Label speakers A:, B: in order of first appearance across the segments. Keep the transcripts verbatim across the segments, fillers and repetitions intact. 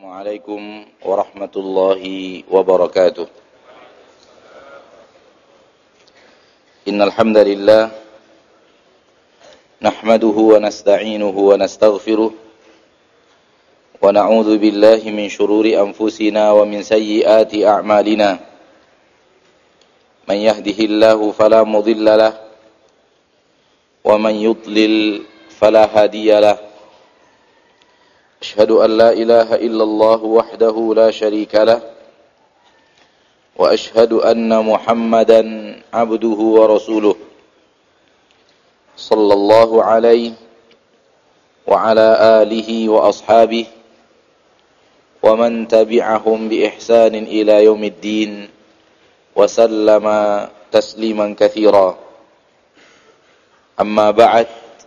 A: Assalamualaikum warahmatullahi wabarakatuh. Innal hamdalillah nahmaduhu wa nasta'inuhu wa nastaghfiruh wa na'udzu billahi min shururi anfusina wa min sayyiati a'malina. Man yahdihillahu fala mudilla lahu wa man yudlil fala hadiya lahu. أشهد أن لا إله إلا الله وحده لا شريك له وأشهد أن محمدا عبده ورسوله صلى الله عليه وعلى آله وأصحابه ومن تبعهم بإحسان إلى يوم الدين وسلم تسليما كثيرا. أما بعد،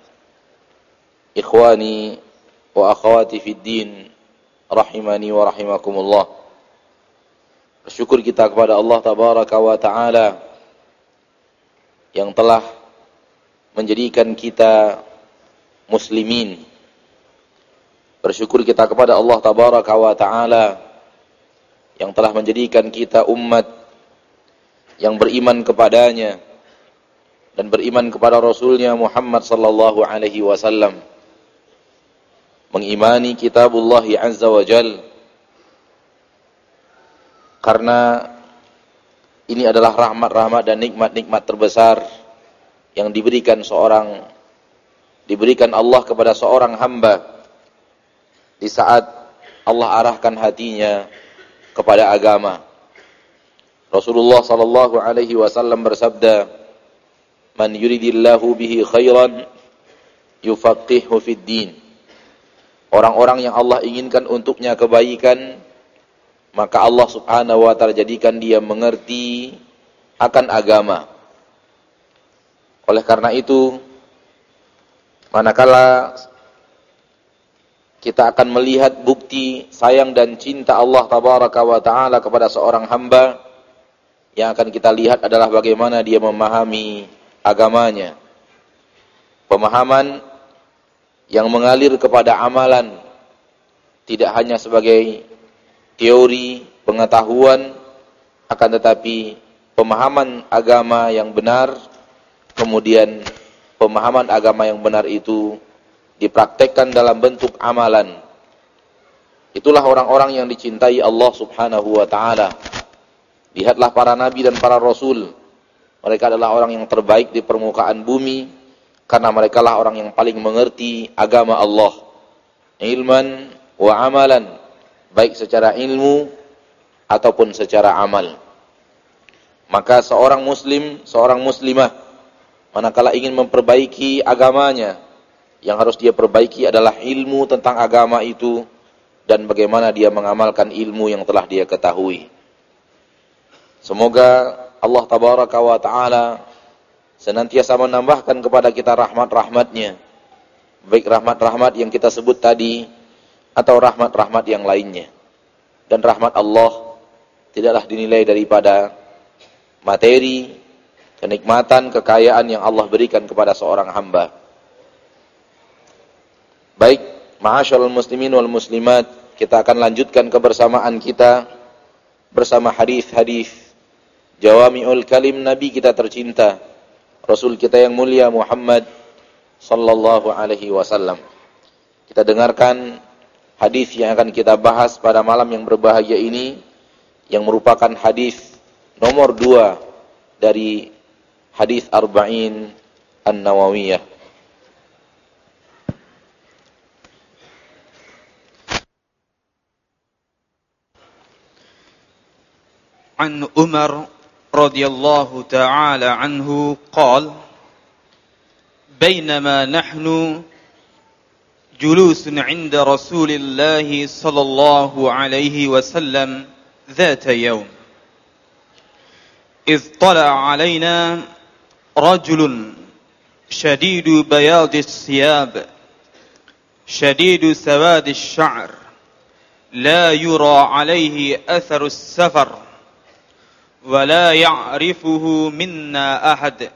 A: إخواني wa akhwati fid din rahimani wa rahimakumullah. Bersyukur kita kepada Allah tabaraka wa taala yang telah menjadikan kita muslimin. Bersyukur kita kepada Allah tabaraka wa taala yang telah menjadikan kita umat yang beriman kepadanya dan beriman kepada Rasulnya Muhammad sallallahu alaihi wasallam, mengimani kitabullah azza wa jal, karena ini adalah rahmat-rahmat dan nikmat-nikmat terbesar yang diberikan seorang diberikan Allah kepada seorang hamba di saat Allah arahkan hatinya kepada agama. Rasulullah sallallahu alaihi wasallam bersabda, "Man yuridillahu bihi khairan yufaqihuhu fid din." Orang-orang yang Allah inginkan untuknya kebaikan, maka Allah subhanahu wa ta'ala jadikan dia mengerti akan agama. Oleh karena itu, manakala kita akan melihat bukti sayang dan cinta Allah tabaraka wa ta'ala kepada seorang hamba, yang akan kita lihat adalah bagaimana dia memahami agamanya. Pemahaman yang mengalir kepada amalan, tidak hanya sebagai teori pengetahuan, akan tetapi pemahaman agama yang benar, kemudian pemahaman agama yang benar itu dipraktekkan dalam bentuk amalan. Itulah orang-orang yang dicintai Allah subhanahu wa ta'ala. Lihatlah para nabi dan para rasul, mereka adalah orang yang terbaik di permukaan bumi, karena mereka lah orang yang paling mengerti agama Allah, ilman wa amalan, baik secara ilmu ataupun secara amal. Maka seorang muslim, seorang muslimah, manakala ingin memperbaiki agamanya, yang harus dia perbaiki adalah ilmu tentang agama itu dan bagaimana dia mengamalkan ilmu yang telah dia ketahui. Semoga Allah tabaraka wa ta'ala senantiasa menambahkan kepada kita rahmat-rahmatnya, baik rahmat-rahmat yang kita sebut tadi atau rahmat-rahmat yang lainnya. Dan rahmat Allah tidaklah dinilai daripada materi, kenikmatan, kekayaan yang Allah berikan kepada seorang hamba. Baik, ma'asyarul muslimin wal muslimat, kita akan lanjutkan kebersamaan kita bersama hadis-hadis jawami'ul kalim Nabi kita tercinta, Rasul kita yang mulia Muhammad sallallahu alaihi wasallam. Kita dengarkan hadis yang akan kita bahas pada malam yang berbahagia ini, yang merupakan hadis nomor dua dari hadis Arba'in An-Nawawiyah.
B: An Umar radhiyallahu ta'ala anhu qala bainama nahnu julusun 'inda Rasulillah sallallahu alaihi wasallam dhata yawm idh tala'a 'alaina rajulun shadidu bayadis siyab shadidu sawadis sha'r la yura 'alayhi atharus safar ولا يعرفه منا أحد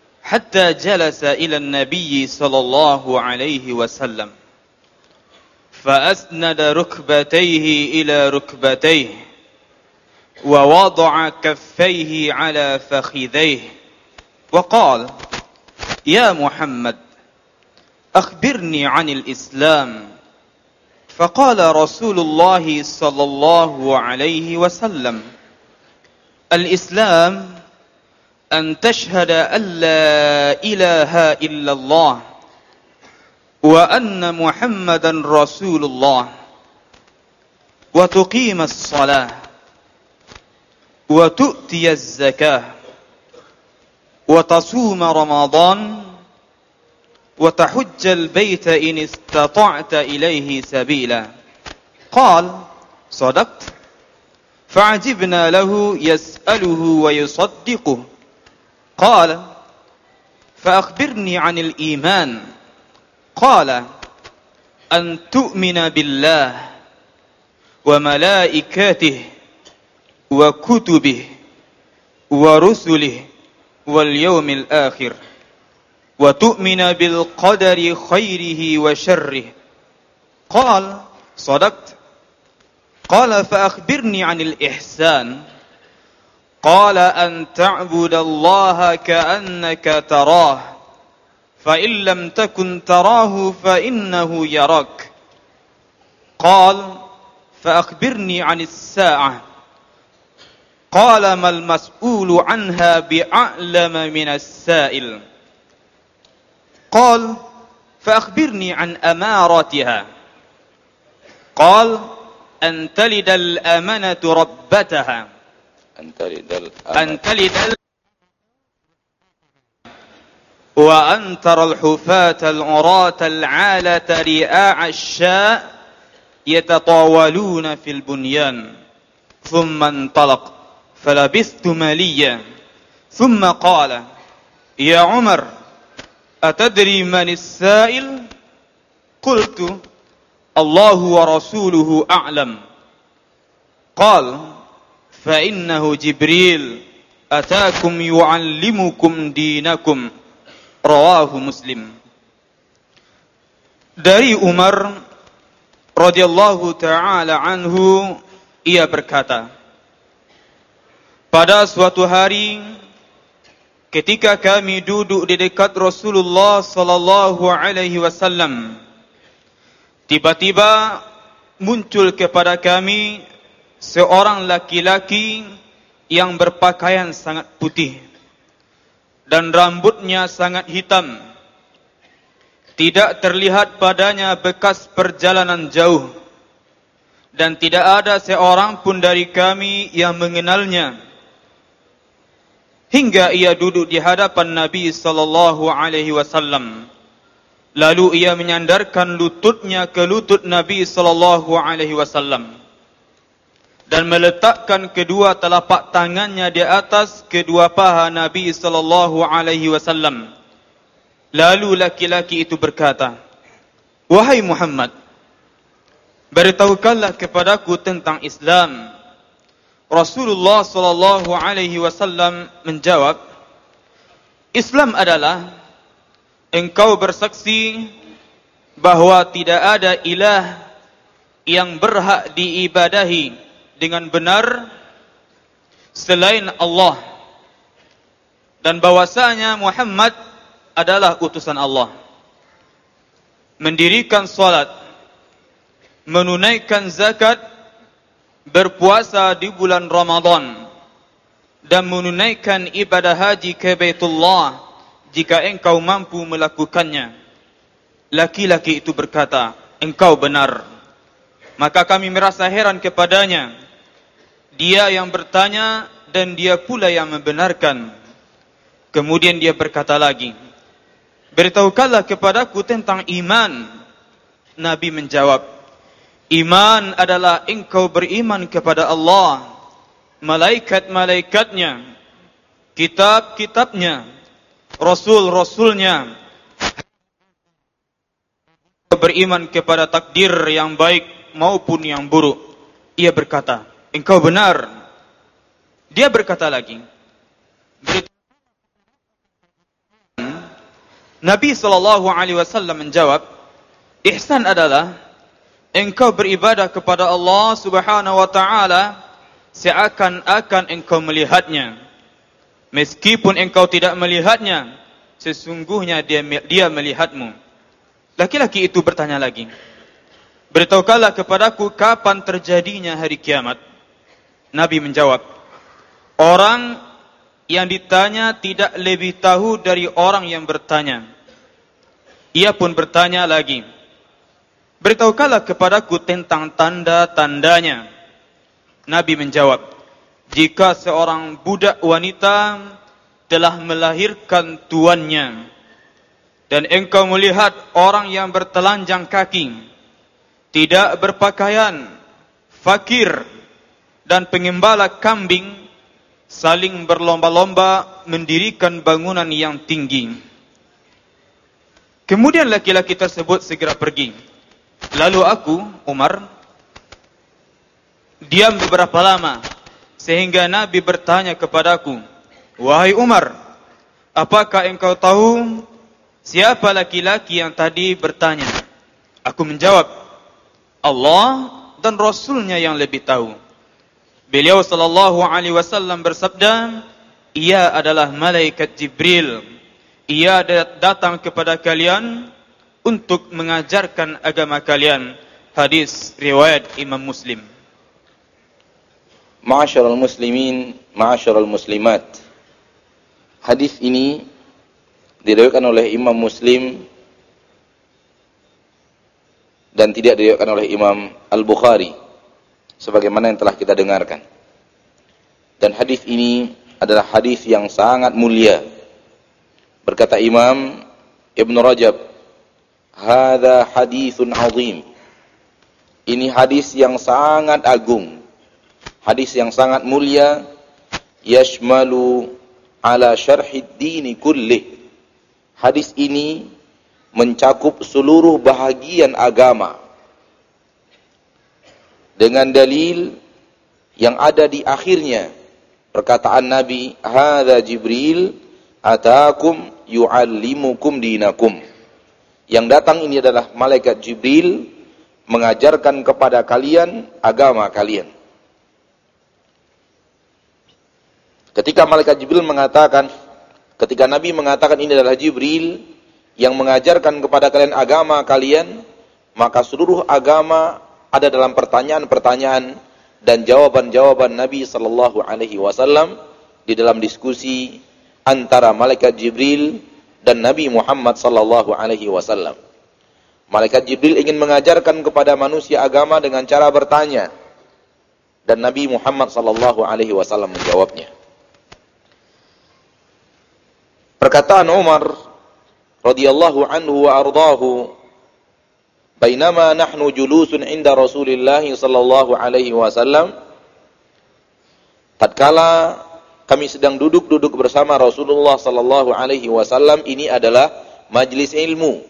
B: حتى جلس إلى النبي صلى الله عليه وسلم فأسند ركبتيه إلى ركبتيه ووضع كفيه على فخذيه وقال يا محمد أخبرني عن الإسلام فقال رسول الله صلى الله عليه وسلم الإسلام أن تشهد أن لا إله إلا الله وأن محمدا رسول الله وتقيم الصلاة وتؤتي الزكاة وتصوم رمضان وتحج البيت إن استطعت إليه سبيلا قال صدقت فعجبنا له يسأله ويصدقه قال فأخبرني عن الإيمان قال أن تؤمن بالله وملائكته وكتبه ورسله واليوم الآخر وتؤمن بالقدر خيره وشره قال صدقت قال فأخبرني عن الإحسان قال أن تعبد الله كأنك تراه فإن لم تكن تراه فإنه يراك قال فأخبرني عن الساعة قال ما المسؤول عنها بأعلم من السائل قال فأخبرني عن أمارتها قال أن تلد الأمنة ربتها
A: أن تلد
B: أن تلد وأن ترى الحفاة العراة العالة رئاء الشاء يتطاولون في البنيان ثم انطلق فلبثت مليا ثم قال يا عمر أتدري من السائل قلت الله ورسوله أعلم قال فإنه جبريل أتاكم يعلمكم دينكم rawahu Muslim. Dari Umar radhiyallahu taala anhu, ia berkata, pada suatu hari ketika kami duduk di dekat Rasulullah sallallahu alaihi wasallam, tiba-tiba muncul kepada kami seorang laki-laki yang berpakaian sangat putih dan rambutnya sangat hitam. Tidak terlihat padanya bekas perjalanan jauh, dan tidak ada seorang pun dari kami yang mengenalnya. Hingga ia duduk di hadapan Nabi sallallahu alaihi wasallam. Lalu ia menyandarkan lututnya ke lutut Nabi sallallahu alaihi wasallam dan meletakkan kedua telapak tangannya di atas kedua paha Nabi sallallahu alaihi wasallam. Lalu laki-laki itu berkata, "Wahai Muhammad, beritahukanlah kepadaku tentang Islam." Rasulullah sallallahu alaihi wasallam menjawab, "Islam adalah engkau bersaksi bahwa tidak ada ilah yang berhak diibadahi dengan benar selain Allah, dan bahwasanya Muhammad adalah utusan Allah. Mendirikan salat, menunaikan zakat, berpuasa di bulan Ramadan, dan menunaikan ibadah haji ke Baitullah jika engkau mampu melakukannya." Laki-laki itu berkata, "Engkau benar." Maka kami merasa heran kepadanya. Dia yang bertanya dan dia pula yang membenarkan. Kemudian dia berkata lagi, "Beritahukanlah kepadaku tentang iman." Nabi menjawab, "Iman adalah engkau beriman kepada Allah, malaikat-malaikatnya, kitab-kitabnya, rasul-rasulnya, beriman kepada takdir yang baik maupun yang buruk." Ia berkata, "Engkau benar." Dia berkata lagi, Nabi sallallahu alaihi wasallam menjawab, "Ihsan adalah engkau beribadah kepada Allah Subhanahu wa taala seakan-akan engkau melihatnya. Meskipun engkau tidak melihatnya, sesungguhnya dia dia melihatmu. Laki-laki itu bertanya lagi, beritahukanlah kepadaku kapan terjadinya hari kiamat. Nabi menjawab, orang yang ditanya tidak lebih tahu dari orang yang bertanya. Ia pun bertanya lagi, beritahukanlah kepadaku tentang tanda-tandanya. Nabi menjawab, jika seorang budak wanita telah melahirkan tuannya, dan engkau melihat orang yang bertelanjang kaki, tidak berpakaian, fakir, dan pengembala kambing, saling berlomba-lomba mendirikan bangunan yang tinggi. Kemudian laki-laki tersebut segera pergi. Lalu aku, Umar, diam beberapa lama, sehingga Nabi bertanya kepadaku, wahai Umar, apakah engkau tahu siapa laki-laki yang tadi bertanya? Aku menjawab, Allah dan Rasulnya yang lebih tahu. Beliau sallallahu alaihi wasallam bersabda, ia adalah malaikat Jibril. Ia datang kepada kalian untuk mengajarkan agama kalian. Hadis riwayat Imam Muslim.
A: Ma'asyiral muslimin, ma'asyiral muslimat. Hadis ini diriwayatkan oleh Imam Muslim dan tidak diriwayatkan oleh Imam Al-Bukhari sebagaimana yang telah kita dengarkan. Dan hadis ini adalah hadis yang sangat mulia. Berkata Imam Ibn Rajab, hadza haditsun azim. Ini hadis yang sangat agung. Hadis yang sangat mulia, yashmalu ala syarhid dini kullih. Hadis ini mencakup seluruh bahagian agama. Dengan dalil yang ada di akhirnya. Perkataan Nabi, hadza Jibril atakum yu'allimukum dinakum. Yang datang ini adalah malaikat Jibril mengajarkan kepada kalian agama kalian. Ketika malaikat Jibril mengatakan, ketika Nabi mengatakan ini adalah Jibril yang mengajarkan kepada kalian agama kalian, maka seluruh agama ada dalam pertanyaan-pertanyaan dan jawaban-jawaban Nabi sallallahu alaihi wasallam di dalam diskusi antara malaikat Jibril dan Nabi Muhammad sallallahu alaihi wasallam. Malaikat Jibril ingin mengajarkan kepada manusia agama dengan cara bertanya, dan Nabi Muhammad sallallahu alaihi wasallam menjawabnya. Perkataan Umar radhiyallahu anhu wa ardahu, bainama nahnu julusun inda Rasulillah sallallahu alaihi wasallam, tatkala kami sedang duduk-duduk bersama Rasulullah sallallahu alaihi wasallam, ini adalah majlis ilmu.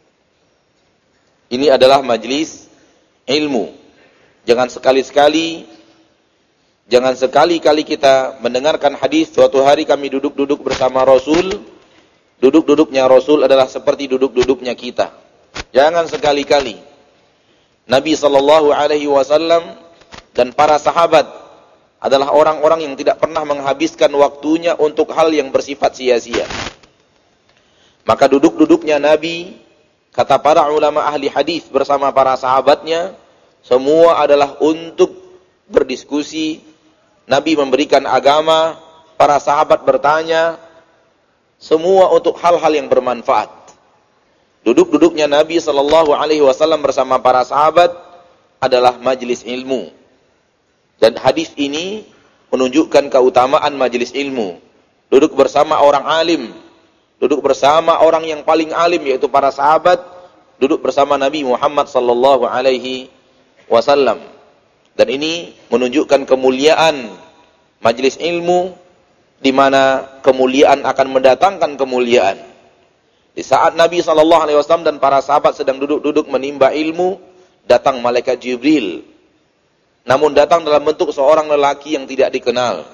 A: Ini adalah majlis ilmu. Jangan sekali-sekali Jangan sekali-kali kita mendengarkan hadis, suatu hari kami duduk-duduk bersama Rasul, duduk-duduknya Rasul adalah seperti duduk-duduknya kita. Jangan sekali-kali. Nabi sallallahu alaihi wasallam dan para sahabat adalah orang-orang yang tidak pernah menghabiskan waktunya untuk hal yang bersifat sia-sia. Maka duduk-duduknya Nabi, kata para ulama ahli hadis bersama para sahabatnya, semua adalah untuk berdiskusi. Nabi memberikan agama, para sahabat bertanya, semua untuk hal-hal yang bermanfaat. Duduk-duduknya Nabi sallallahu alaihi wasallam bersama para sahabat adalah majlis ilmu. Dan hadis ini menunjukkan keutamaan majlis ilmu. Duduk bersama orang alim, duduk bersama orang yang paling alim yaitu para sahabat, duduk bersama Nabi Muhammad sallallahu alaihi wasallam. Dan ini menunjukkan kemuliaan majlis ilmu, di mana kemuliaan akan mendatangkan kemuliaan. Di saat Nabi sallallahu alaihi wasallam dan para sahabat sedang duduk-duduk menimba ilmu, datang malaikat Jibril. Namun datang dalam bentuk seorang lelaki yang tidak dikenal.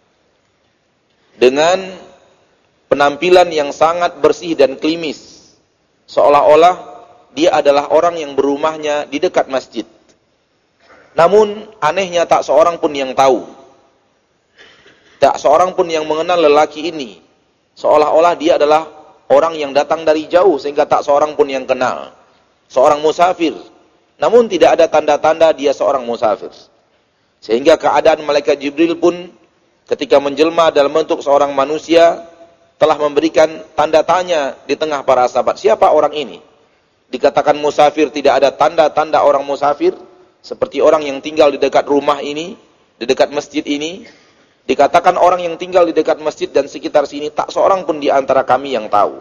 A: Dengan penampilan yang sangat bersih dan klimis. Seolah-olah dia adalah orang yang berumahnya di dekat masjid. Namun anehnya tak seorang pun yang tahu. Tak seorang pun yang mengenal lelaki ini. Seolah-olah dia adalah orang yang datang dari jauh sehingga tak seorang pun yang kenal. Seorang musafir. Namun tidak ada tanda-tanda dia seorang musafir. Sehingga keadaan malaikat Jibril pun ketika menjelma dalam bentuk seorang manusia telah memberikan tanda tanya di tengah para sahabat. Siapa orang ini? Dikatakan musafir, tidak ada tanda-tanda orang musafir. Seperti orang yang tinggal di dekat rumah ini, di dekat masjid ini. Dikatakan orang yang tinggal di dekat masjid dan sekitar sini, tak seorang pun di antara kami yang tahu.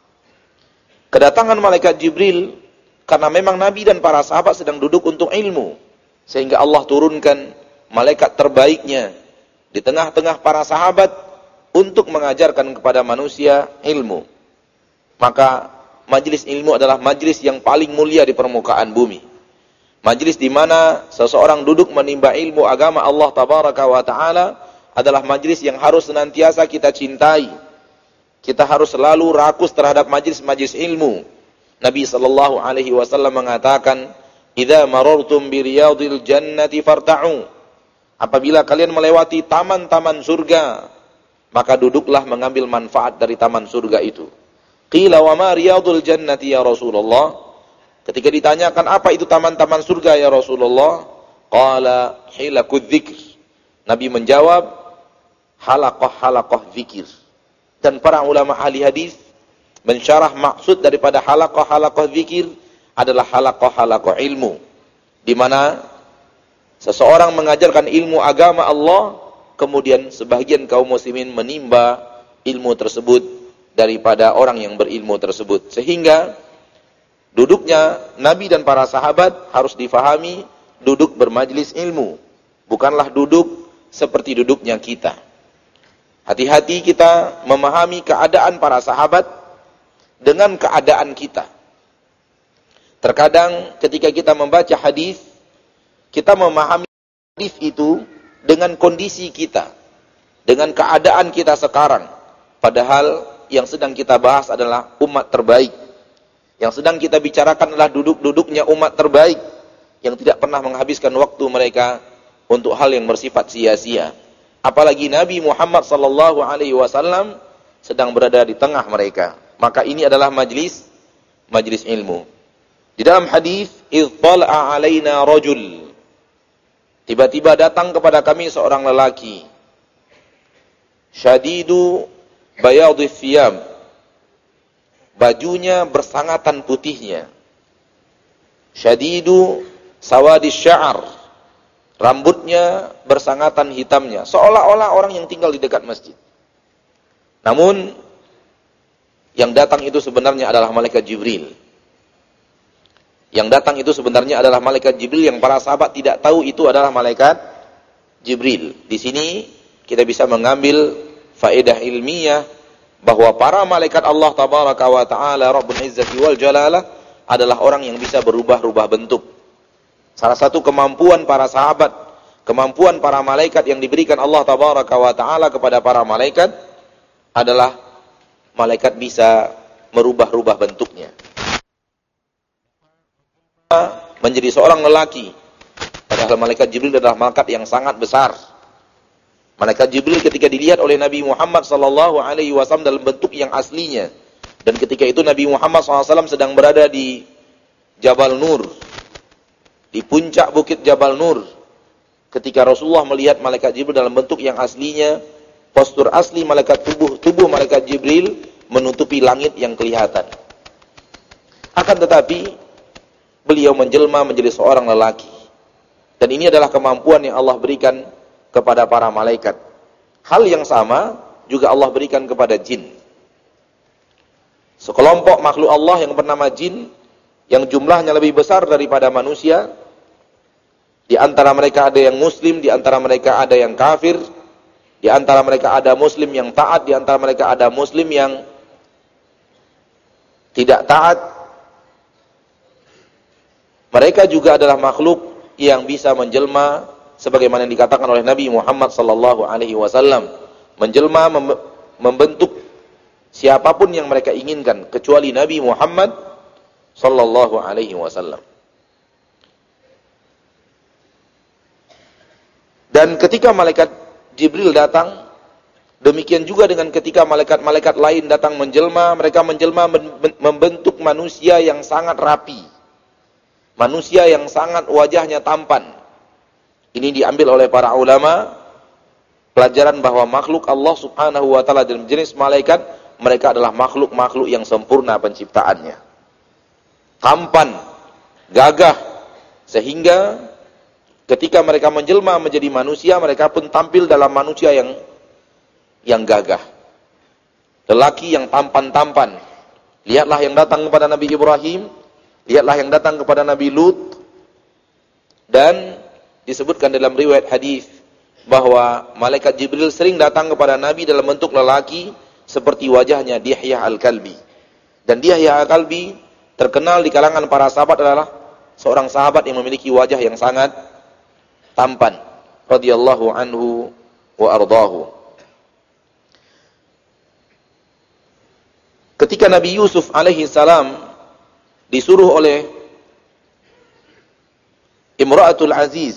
A: Kedatangan malaikat Jibril, karena memang Nabi dan para sahabat sedang duduk untuk ilmu. Sehingga Allah turunkan malaikat terbaiknya di tengah-tengah para sahabat untuk mengajarkan kepada manusia ilmu. Maka majlis ilmu adalah majlis yang paling mulia di permukaan bumi. Majlis di mana seseorang duduk menimba ilmu agama Allah Tabaraka wa Ta'ala adalah majlis yang harus senantiasa kita cintai. Kita harus selalu rakus terhadap majlis-majlis ilmu. Nabi sallallahu alaihi wasallam mengatakan, "Idza marartum bi riyadil jannati farta'u." Apabila kalian melewati taman-taman surga, maka duduklah mengambil manfaat dari taman surga itu. Qila wa ma riyadul jannati ya Rasulullah? Ketika ditanyakan apa itu taman-taman surga ya Rasulullah? Qala hilakudz dzikr. Nabi menjawab, halaqah-halaqah zikir. Dan para ulama ahli hadis mensyarah maksud daripada halaqah-halaqah zikir adalah halaqah-halaqah ilmu, di mana seseorang mengajarkan ilmu agama Allah, kemudian sebagian kaum muslimin menimba ilmu tersebut daripada orang yang berilmu tersebut. Sehingga duduknya Nabi dan para sahabat harus difahami duduk bermajlis ilmu, bukanlah duduk seperti duduknya kita. Hati-hati kita memahami keadaan para sahabat dengan keadaan kita. Terkadang ketika kita membaca hadis, kita memahami hadis itu dengan kondisi kita, dengan keadaan kita sekarang. Padahal yang sedang kita bahas adalah umat terbaik. Yang sedang kita bicarakan adalah duduk-duduknya umat terbaik yang tidak pernah menghabiskan waktu mereka untuk hal yang bersifat sia-sia. Apalagi Nabi Muhammad sallallahu alaihi wasallam sedang berada di tengah mereka. Maka ini adalah majlis majlis ilmu. Di dalam hadis, "Idz tala'a 'alaina rajul." Tiba-tiba datang kepada kami seorang lelaki. Syadidu bayadhis thiyab. Bajunya bersangatan putihnya. Syadidu sawadis sya'ar. Rambutnya bersangatan hitamnya, seolah-olah orang yang tinggal di dekat masjid. Namun yang datang itu sebenarnya adalah malaikat Jibril. Yang datang itu sebenarnya adalah malaikat Jibril yang para sahabat tidak tahu itu adalah malaikat Jibril. Di sini kita bisa mengambil faedah ilmiah bahwa para malaikat Allah Tabaraka wa Ta'ala Rabbul Izzati wal Jalalah adalah orang yang bisa berubah-ubah bentuk. Salah satu kemampuan para sahabat, kemampuan para malaikat yang diberikan Allah Tabaraka wa Ta'ala kepada para malaikat adalah malaikat bisa merubah-rubah bentuknya. Menjadi seorang lelaki. Padahal malaikat Jibril adalah malaikat yang sangat besar. Malaikat Jibril ketika dilihat oleh Nabi Muhammad sallallahu alaihi wasallam dalam bentuk yang aslinya. Dan ketika itu Nabi Muhammad sallallahu alaihi wasallam sedang berada di Jabal Nur, di puncak bukit Jabal Nur. Ketika Rasulullah melihat malaikat Jibril dalam bentuk yang aslinya, postur asli malaikat tubuh tubuh malaikat Jibril menutupi langit yang kelihatan. Akan tetapi beliau menjelma menjadi seorang lelaki. Dan ini adalah kemampuan yang Allah berikan kepada para malaikat. Hal yang sama juga Allah berikan kepada jin. Sekelompok makhluk Allah yang bernama jin, yang jumlahnya lebih besar daripada manusia. Di antara mereka ada yang muslim, di antara mereka ada yang kafir, di antara mereka ada muslim yang taat, di antara mereka ada muslim yang tidak taat. Mereka juga adalah makhluk yang bisa menjelma sebagaimana yang dikatakan oleh Nabi Muhammad sallallahu alaihi wasallam, menjelma membentuk siapapun yang mereka inginkan kecuali Nabi Muhammad sallallahu alaihi wasallam. Dan ketika malaikat Jibril datang, demikian juga dengan ketika malaikat-malaikat lain datang menjelma, mereka menjelma membentuk manusia yang sangat rapi. Manusia yang sangat wajahnya tampan. Ini diambil oleh para ulama pelajaran bahwa makhluk Allah Subhanahu wa taala dalam jenis malaikat, mereka adalah makhluk-makhluk yang sempurna penciptaannya. Tampan, gagah, sehingga ketika mereka menjelma menjadi manusia, mereka pun tampil dalam manusia yang yang gagah. Lelaki yang tampan-tampan. Lihatlah yang datang kepada Nabi Ibrahim, lihatlah yang datang kepada Nabi Lut. Dan disebutkan dalam riwayat hadis bahwa malaikat Jibril sering datang kepada Nabi dalam bentuk lelaki seperti wajahnya Dihyah Al-Kalbi. Dan Dihyah Al-Kalbi terkenal di kalangan para sahabat adalah seorang sahabat yang memiliki wajah yang sangat tampan, radhiyallahu anhu wa ardahu. Ketika Nabi Yusuf alaihi salam disuruh oleh Imra'atul Aziz,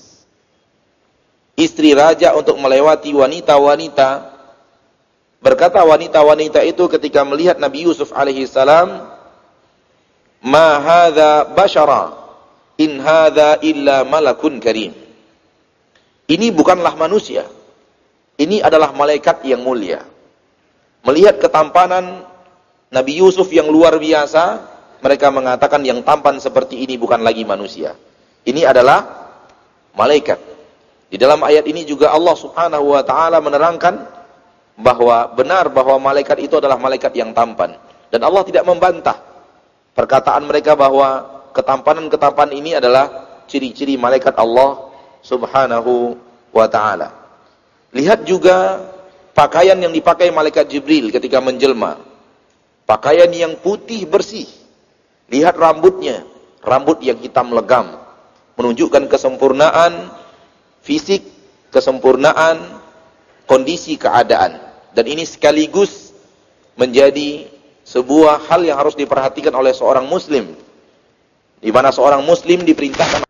A: istri raja, untuk melewati wanita-wanita, berkata wanita-wanita itu ketika melihat Nabi Yusuf alaihi salam, "Ma hadza bashara, in hadza illa malakun karim." Ini bukanlah manusia, ini adalah malaikat yang mulia. Melihat ketampanan Nabi Yusuf yang luar biasa, mereka mengatakan yang tampan seperti ini bukan lagi manusia. Ini adalah malaikat. Di dalam ayat ini juga Allah Subhanahu wa taala menerangkan bahwa benar bahwa malaikat itu adalah malaikat yang tampan. Dan Allah tidak membantah perkataan mereka bahwa ketampanan-ketampanan ini adalah ciri-ciri malaikat Allah Subhanahu wa taala. Lihat juga pakaian yang dipakai malaikat Jibril ketika menjelma. Pakaian yang putih bersih. Lihat rambutnya, rambut yang hitam legam, menunjukkan kesempurnaan fisik, kesempurnaan kondisi keadaan. Dan ini sekaligus menjadi sebuah hal yang harus diperhatikan oleh seorang muslim, di mana seorang muslim diperintahkan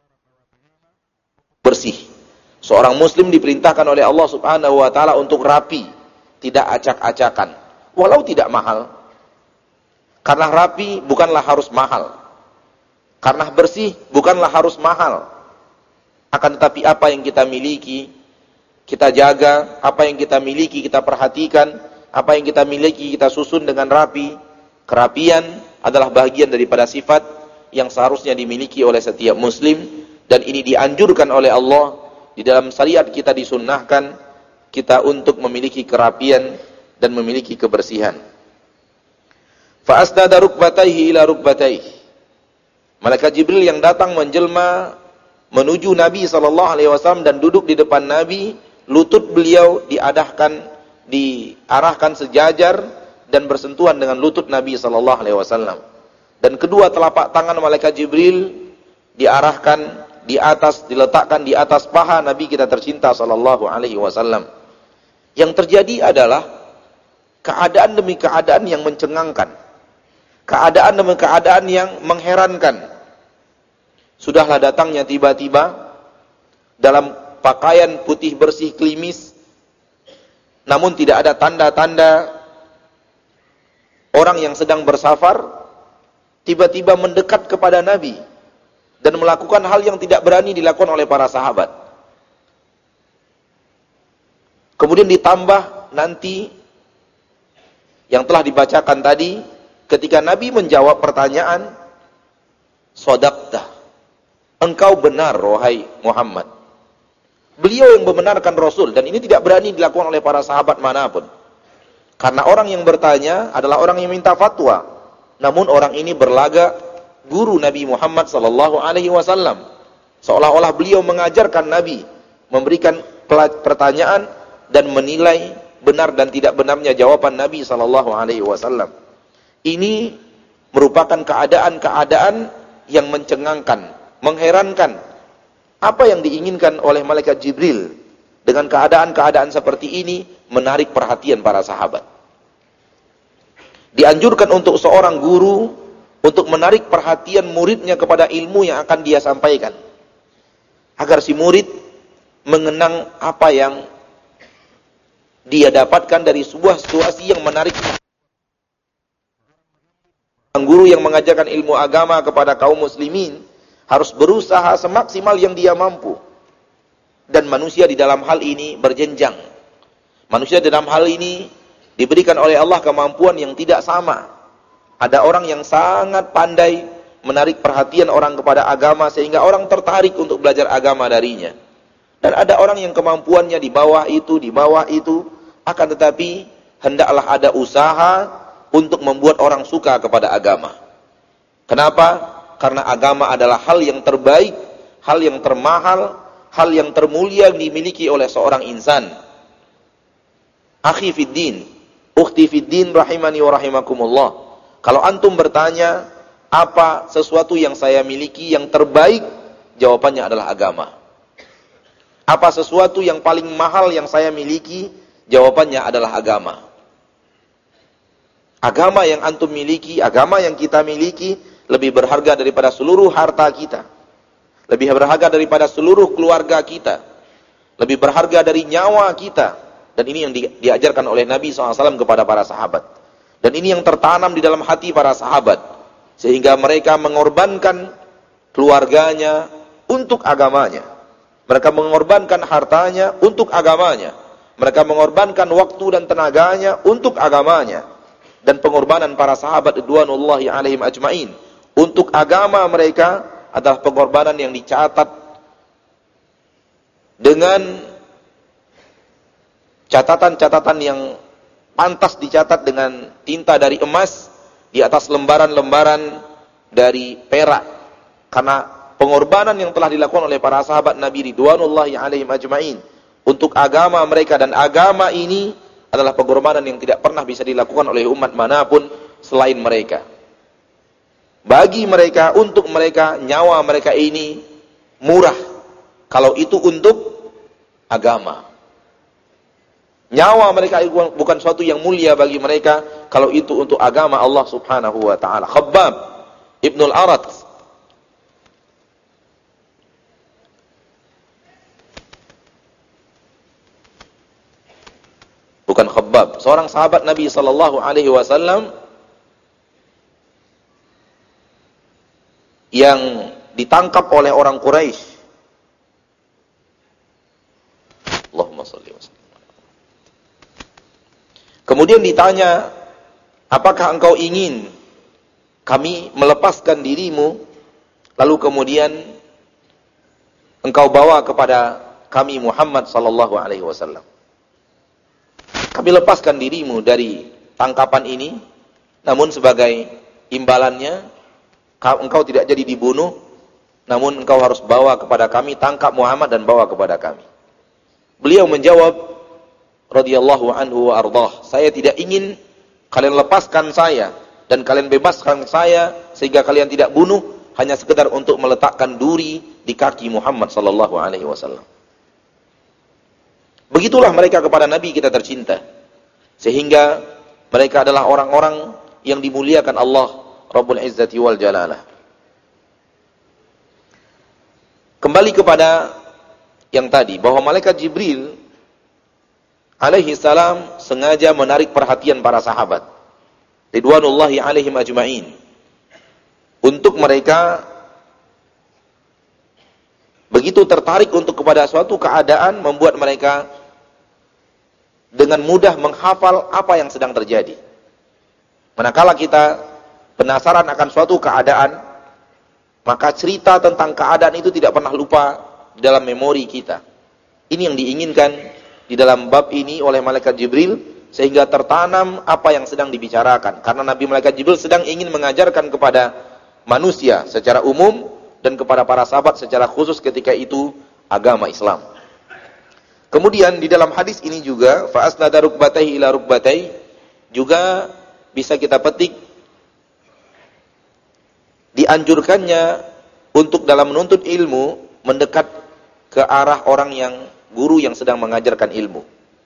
A: bersih. Seorang muslim diperintahkan oleh Allah Subhanahu wa taala untuk rapi, tidak acak-acakan, walau tidak mahal. Karena rapi bukanlah harus mahal. Karena bersih bukanlah harus mahal. Akan tetapi apa yang kita miliki, kita jaga. Apa yang kita miliki, kita perhatikan. Apa yang kita miliki, kita susun dengan rapi. Kerapian adalah bagian daripada sifat yang seharusnya dimiliki oleh setiap muslim. Dan ini dianjurkan oleh Allah. Di dalam syariat kita disunnahkan kita untuk memiliki kerapian dan memiliki kebersihan. Fa asnada rukbatayhi ila rukbatayhi. Malaikat Jibril yang datang menjelma menuju Nabi sallallahu alaihi wasallam dan duduk di depan Nabi, lutut beliau diadahkan, diarahkan sejajar dan bersentuhan dengan lutut Nabi sallallahu alaihi wasallam. Dan kedua telapak tangan malaikat Jibril diarahkan di atas, diletakkan di atas paha Nabi kita tercinta sallallahu alaihi wasallam. Yang terjadi adalah keadaan demi keadaan yang mencengangkan. Keadaan demi keadaan yang mengherankan. Sudahlah datangnya tiba-tiba dalam pakaian putih bersih klimis, namun tidak ada tanda-tanda orang yang sedang bersafar, tiba-tiba mendekat kepada Nabi dan melakukan hal yang tidak berani dilakukan oleh para sahabat. Kemudian ditambah nanti yang telah dibacakan tadi, ketika Nabi menjawab pertanyaan, "Shadaqta, engkau benar wahai Muhammad." Beliau yang membenarkan Rasul, dan ini tidak berani dilakukan oleh para sahabat manapun. Karena orang yang bertanya adalah orang yang minta fatwa. Namun orang ini berlaga guru Nabi Muhammad sallallahu alaihi wasallam. Seolah-olah beliau mengajarkan Nabi, memberikan pertanyaan dan menilai benar dan tidak benarnya jawaban Nabi sallallahu alaihi wasallam. Ini merupakan keadaan-keadaan yang mencengangkan, mengherankan. Apa yang diinginkan oleh malaikat Jibril dengan keadaan-keadaan seperti ini menarik perhatian para sahabat. Dianjurkan untuk seorang guru untuk menarik perhatian muridnya kepada ilmu yang akan dia sampaikan. Agar si murid mengenang apa yang dia dapatkan dari sebuah situasi yang menarik. Guru yang mengajarkan ilmu agama kepada kaum muslimin harus berusaha semaksimal yang dia mampu. Dan manusia di dalam hal ini berjenjang. Manusia di dalam hal ini diberikan oleh Allah kemampuan yang tidak sama. Ada orang yang sangat pandai menarik perhatian orang kepada agama sehingga orang tertarik untuk belajar agama darinya. Dan ada orang yang kemampuannya di bawah itu, di bawah itu, akan tetapi hendaklah ada usaha untuk membuat orang suka kepada agama. Kenapa? Karena agama adalah hal yang terbaik, hal yang termahal, hal yang termulia yang dimiliki oleh seorang insan. Akhi fiddin, ukhti fiddin rahimani wa rahimakumullah. Kalau antum bertanya, apa sesuatu yang saya miliki yang terbaik? Jawabannya adalah agama. Apa sesuatu yang paling mahal yang saya miliki? Jawabannya adalah agama. Agama yang antum miliki, agama yang kita miliki lebih berharga daripada seluruh harta kita. Lebih berharga daripada seluruh keluarga kita. Lebih berharga dari nyawa kita. Dan ini yang di, diajarkan oleh Nabi shallallahu alaihi wasallam kepada para sahabat. Dan ini yang tertanam di dalam hati para sahabat. Sehingga mereka mengorbankan keluarganya untuk agamanya. Mereka mengorbankan hartanya untuk agamanya. Mereka mengorbankan waktu dan tenaganya untuk agamanya. Dan pengorbanan para sahabat ridwanullahi alaihim ajmain untuk agama mereka adalah pengorbanan yang dicatat dengan catatan-catatan yang pantas dicatat dengan tinta dari emas di atas lembaran-lembaran dari perak. Karena pengorbanan yang telah dilakukan oleh para sahabat Nabi ridwanullahi alaihim ajmain untuk agama mereka, dan agama ini adalah pengorbanan yang tidak pernah bisa dilakukan oleh umat manapun selain mereka. Bagi mereka, untuk mereka, nyawa mereka ini murah kalau itu untuk agama. Nyawa mereka bukan suatu yang mulia bagi mereka kalau itu untuk agama Allah Subhanahu wa taala. Khabbab Ibnul Arat bukan Khabbab, seorang sahabat Nabi sallallahu alaihi wasallam yang ditangkap oleh orang Quraisy. Allahumma shalli wa sallim. Kemudian ditanya, apakah engkau ingin kami melepaskan dirimu, lalu kemudian engkau bawa kepada kami Muhammad sallallahu alaihi wasallam. Kami lepaskan dirimu dari tangkapan ini, namun sebagai imbalannya engkau tidak jadi dibunuh, namun engkau harus bawa kepada kami, tangkap Muhammad dan bawa kepada kami. Beliau menjawab radhiyallahu anhu wa ardah, saya tidak ingin kalian lepaskan saya dan kalian bebaskan saya sehingga kalian tidak bunuh, hanya sekedar untuk meletakkan duri di kaki Muhammad sallallahu alaihi wasallam. Begitulah mereka kepada Nabi kita tercinta. Sehingga mereka adalah orang-orang yang dimuliakan Allah Rabbul Izzati wal Jalalah. Kembali kepada yang tadi, bahwa malaikat Jibril alaihi salam sengaja menarik perhatian para sahabat ridwanullahi alaihim ajmain untuk mereka begitu tertarik untuk kepada suatu keadaan, membuat mereka dengan mudah menghafal apa yang sedang terjadi. Manakala kita penasaran akan suatu keadaan, maka cerita tentang keadaan itu tidak pernah lupa di dalam memori kita. Ini yang diinginkan di dalam bab ini oleh malaikat Jibril, sehingga tertanam apa yang sedang dibicarakan. Karena Nabi malaikat Jibril sedang ingin mengajarkan kepada manusia secara umum dan kepada para sahabat secara khusus ketika itu agama Islam. Kemudian di dalam hadis ini juga fa asnada rukbatayhi ila rukbatayhi juga bisa kita petik dianjurkannya untuk dalam menuntut ilmu mendekat ke arah orang yang guru yang sedang mengajarkan ilmu.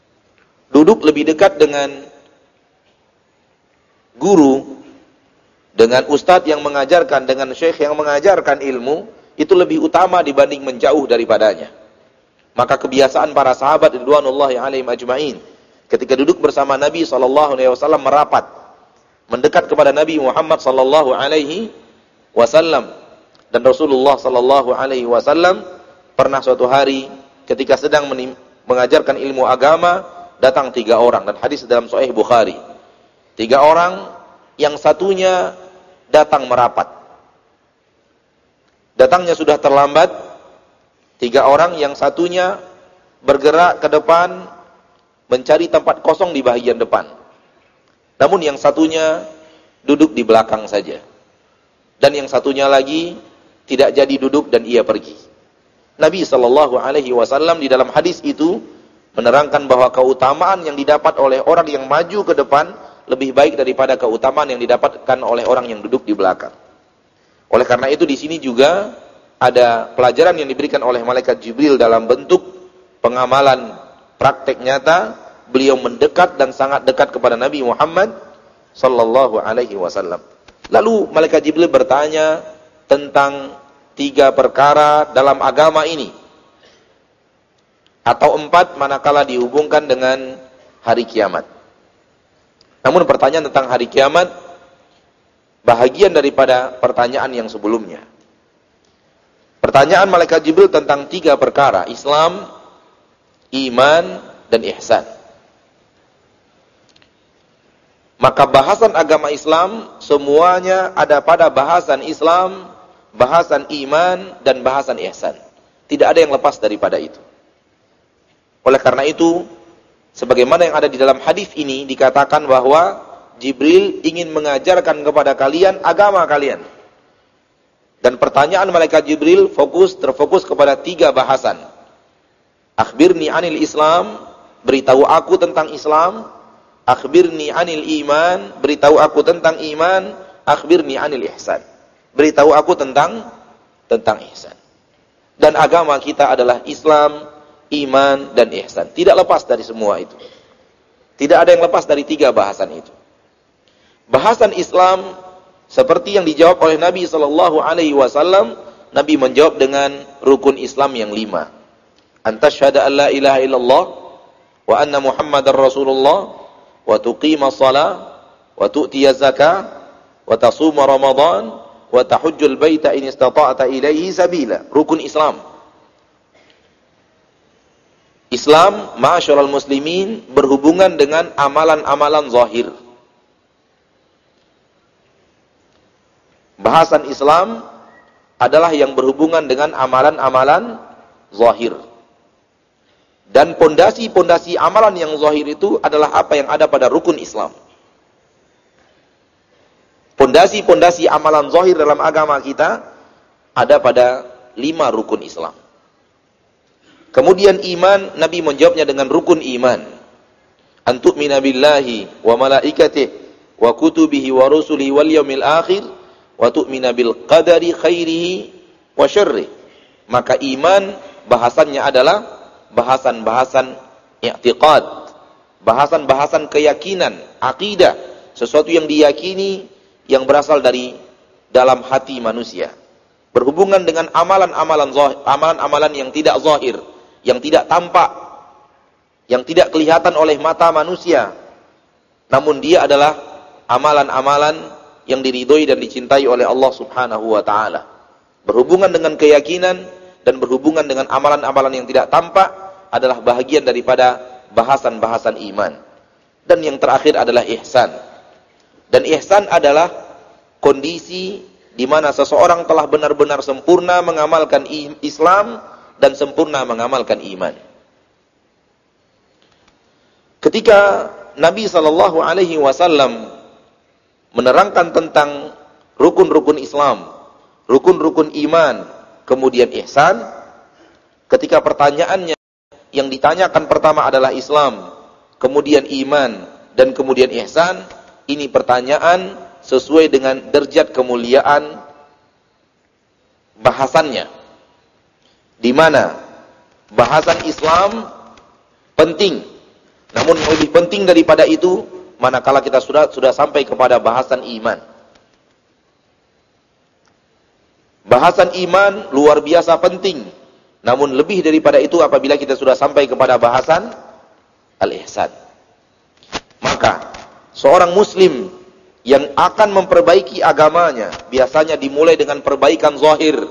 A: Duduk lebih dekat dengan guru dengan ustadz yang mengajarkan, dengan syekh yang mengajarkan ilmu, itu lebih utama dibanding menjauh daripadanya. Maka kebiasaan para sahabat ridwanullahi alaihim ajma'in, ketika duduk bersama Nabi sallallahu alaihi wasallam merapat, mendekat kepada Nabi Muhammad sallallahu alaihi wasallam, dan Rasulullah sallallahu alaihi wasallam pernah suatu hari ketika sedang mengajarkan ilmu agama, datang tiga orang, dan hadis dalam Sahih Bukhari. Tiga orang, yang satunya datang merapat. Datangnya sudah terlambat. Tiga orang, yang satunya bergerak ke depan mencari tempat kosong di bagian depan. Namun yang satunya duduk di belakang saja. Dan yang satunya lagi tidak jadi duduk dan ia pergi. Nabi sallallahu alaihi wasallam di dalam hadis itu menerangkan bahwa keutamaan yang didapat oleh orang yang maju ke depan lebih baik daripada keutamaan yang didapatkan oleh orang yang duduk di belakang. Oleh karena itu di sini juga ada pelajaran yang diberikan oleh malaikat Jibril dalam bentuk pengamalan praktek nyata. Beliau mendekat dan sangat dekat kepada Nabi Muhammad sallallahu alaihi wasallam. Lalu malaikat Jibril bertanya tentang tiga perkara dalam agama ini, atau empat manakala dihubungkan dengan hari kiamat. Namun pertanyaan tentang hari kiamat bahagian daripada pertanyaan yang sebelumnya. Pertanyaan malaikat Jibril tentang tiga perkara: Islam, iman, dan ihsan. Maka bahasan agama Islam semuanya ada pada bahasan Islam, bahasan iman, dan bahasan ihsan. Tidak ada yang lepas daripada itu. Oleh karena itu, sebagaimana yang ada di dalam hadis ini dikatakan bahwa Jibril ingin mengajarkan kepada kalian agama kalian. Dan pertanyaan malaikat Jibril fokus terfokus kepada tiga bahasan. Akhbirni anil Islam, beritahu aku tentang Islam. Akhbirni anil iman, beritahu aku tentang iman. Akhbirni anil ihsan, beritahu aku tentang tentang ihsan. Dan agama kita adalah Islam, iman, dan ihsan. Tidak lepas dari semua itu. Tidak ada yang lepas dari tiga bahasan itu. Bahasan Islam seperti yang dijawab oleh Nabi sallallahu alaihi wasallam, Nabi menjawab dengan rukun Islam yang lima. Antasyhadu an la ilaha illallah wa anna Muhammadar Rasulullah wa tuqima shalah wa tu'tiya zakah wa tasuma Ramadan wa tahujjul baita in istata'ta ilaihi sabila. Rukun Islam. Islam, ma'asyiral muslimin, berhubungan dengan amalan-amalan zahir. Bahasan Islam adalah yang berhubungan dengan amalan-amalan zahir. Dan pondasi-pondasi amalan yang zahir itu adalah apa yang ada pada rukun Islam. Pondasi-pondasi amalan zahir dalam agama kita ada pada lima rukun Islam. Kemudian iman, Nabi menjawabnya dengan rukun iman. Antu'mina billahi wa malaikatihi wa kutubihi wa rusulihi wal yaumil akhir wa tu'mina bil qadari khairihi wa syarrihi. Maka iman bahasannya adalah bahasan-bahasan i'tiqad, bahasan-bahasan keyakinan, akidah, sesuatu yang diyakini yang berasal dari dalam hati manusia. Berhubungan dengan amalan-amalan zahir, amalan-amalan yang tidak zahir, yang tidak tampak, yang tidak kelihatan oleh mata manusia. Namun dia adalah amalan-amalan yang diridhoi dan dicintai oleh Allah Subhanahu wa taala. Berhubungan dengan keyakinan dan berhubungan dengan amalan-amalan yang tidak tampak adalah bahagian daripada bahasan-bahasan iman. Dan yang terakhir adalah ihsan. Dan ihsan adalah kondisi di mana seseorang telah benar-benar sempurna mengamalkan Islam dan sempurna mengamalkan iman. Ketika Nabi sallallahu alaihi wasallam menerangkan tentang rukun-rukun Islam, rukun-rukun iman, kemudian ihsan, ketika pertanyaannya yang ditanyakan pertama adalah Islam, kemudian iman, dan kemudian ihsan, ini pertanyaan sesuai dengan derajat kemuliaan bahasannya. Di mana bahasan Islam penting, namun lebih penting daripada itu manakala kita sudah sudah sampai kepada bahasan iman. Bahasan iman luar biasa penting. Namun lebih daripada itu apabila kita sudah sampai kepada bahasan al-ihsan. Maka seorang muslim yang akan memperbaiki agamanya biasanya dimulai dengan perbaikan zahir.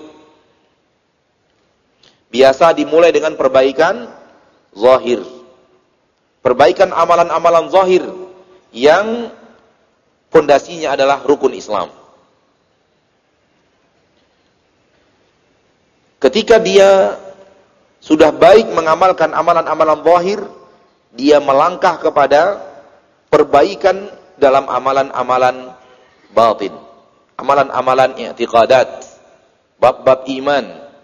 A: Biasa dimulai dengan perbaikan zahir. Perbaikan amalan-amalan zahir yang pondasinya adalah rukun Islam. Ketika dia sudah baik mengamalkan amalan-amalan zahir, dia melangkah kepada perbaikan dalam amalan-amalan batin. Amalan-amalan i'tiqadat, bab-bab iman.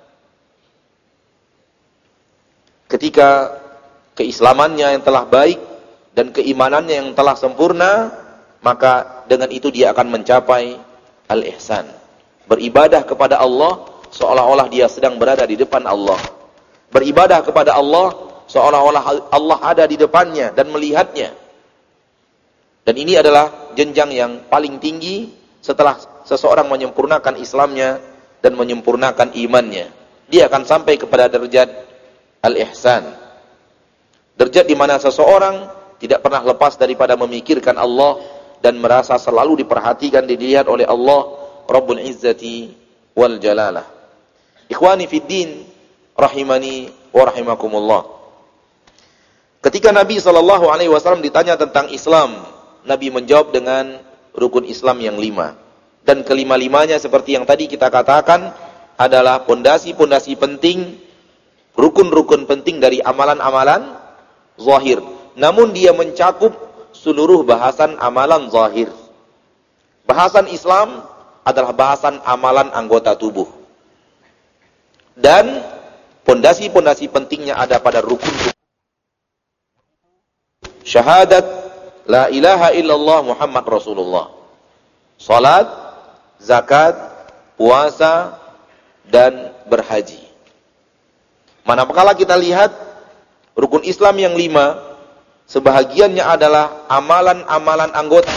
A: Ketika keislamannya yang telah baik dan keimanannya yang telah sempurna, maka dengan itu dia akan mencapai al-ihsan. Beribadah kepada Allah seolah-olah dia sedang berada di depan Allah. Beribadah kepada Allah seolah-olah Allah ada di depannya dan melihatnya. Dan ini adalah jenjang yang paling tinggi setelah seseorang menyempurnakan Islamnya dan menyempurnakan imannya. Dia akan sampai kepada derajat al-ihsan. Derajat di mana seseorang tidak pernah lepas daripada memikirkan Allah dan merasa selalu diperhatikan, dilihat oleh Allah Rabbul Izzati wal Jalalah. Ikhwani fid din, rahimani wa rahimakumullah. Ketika Nabi sallallahu alaihi wasallam ditanya tentang Islam, Nabi menjawab dengan rukun Islam yang lima. Dan kelima-limanya seperti yang tadi kita katakan adalah pondasi-pondasi penting, rukun-rukun penting dari amalan-amalan zahir. Namun dia mencakup seluruh bahasan amalan zahir. Bahasan Islam adalah bahasan amalan anggota tubuh. Dan pondasi-pondasi pentingnya ada pada rukun syahadat la ilaha illallah Muhammad Rasulullah. Salat, zakat, puasa, dan berhaji. Manakala kita lihat rukun Islam yang lima, sebahagiannya adalah amalan-amalan anggota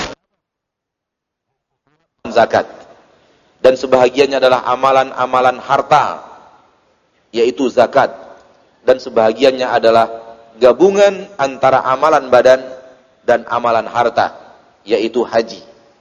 A: zakat. Dan sebahagiannya adalah amalan-amalan harta, yaitu zakat. Dan sebahagiannya adalah gabungan antara amalan badan dan amalan harta, yaitu haji.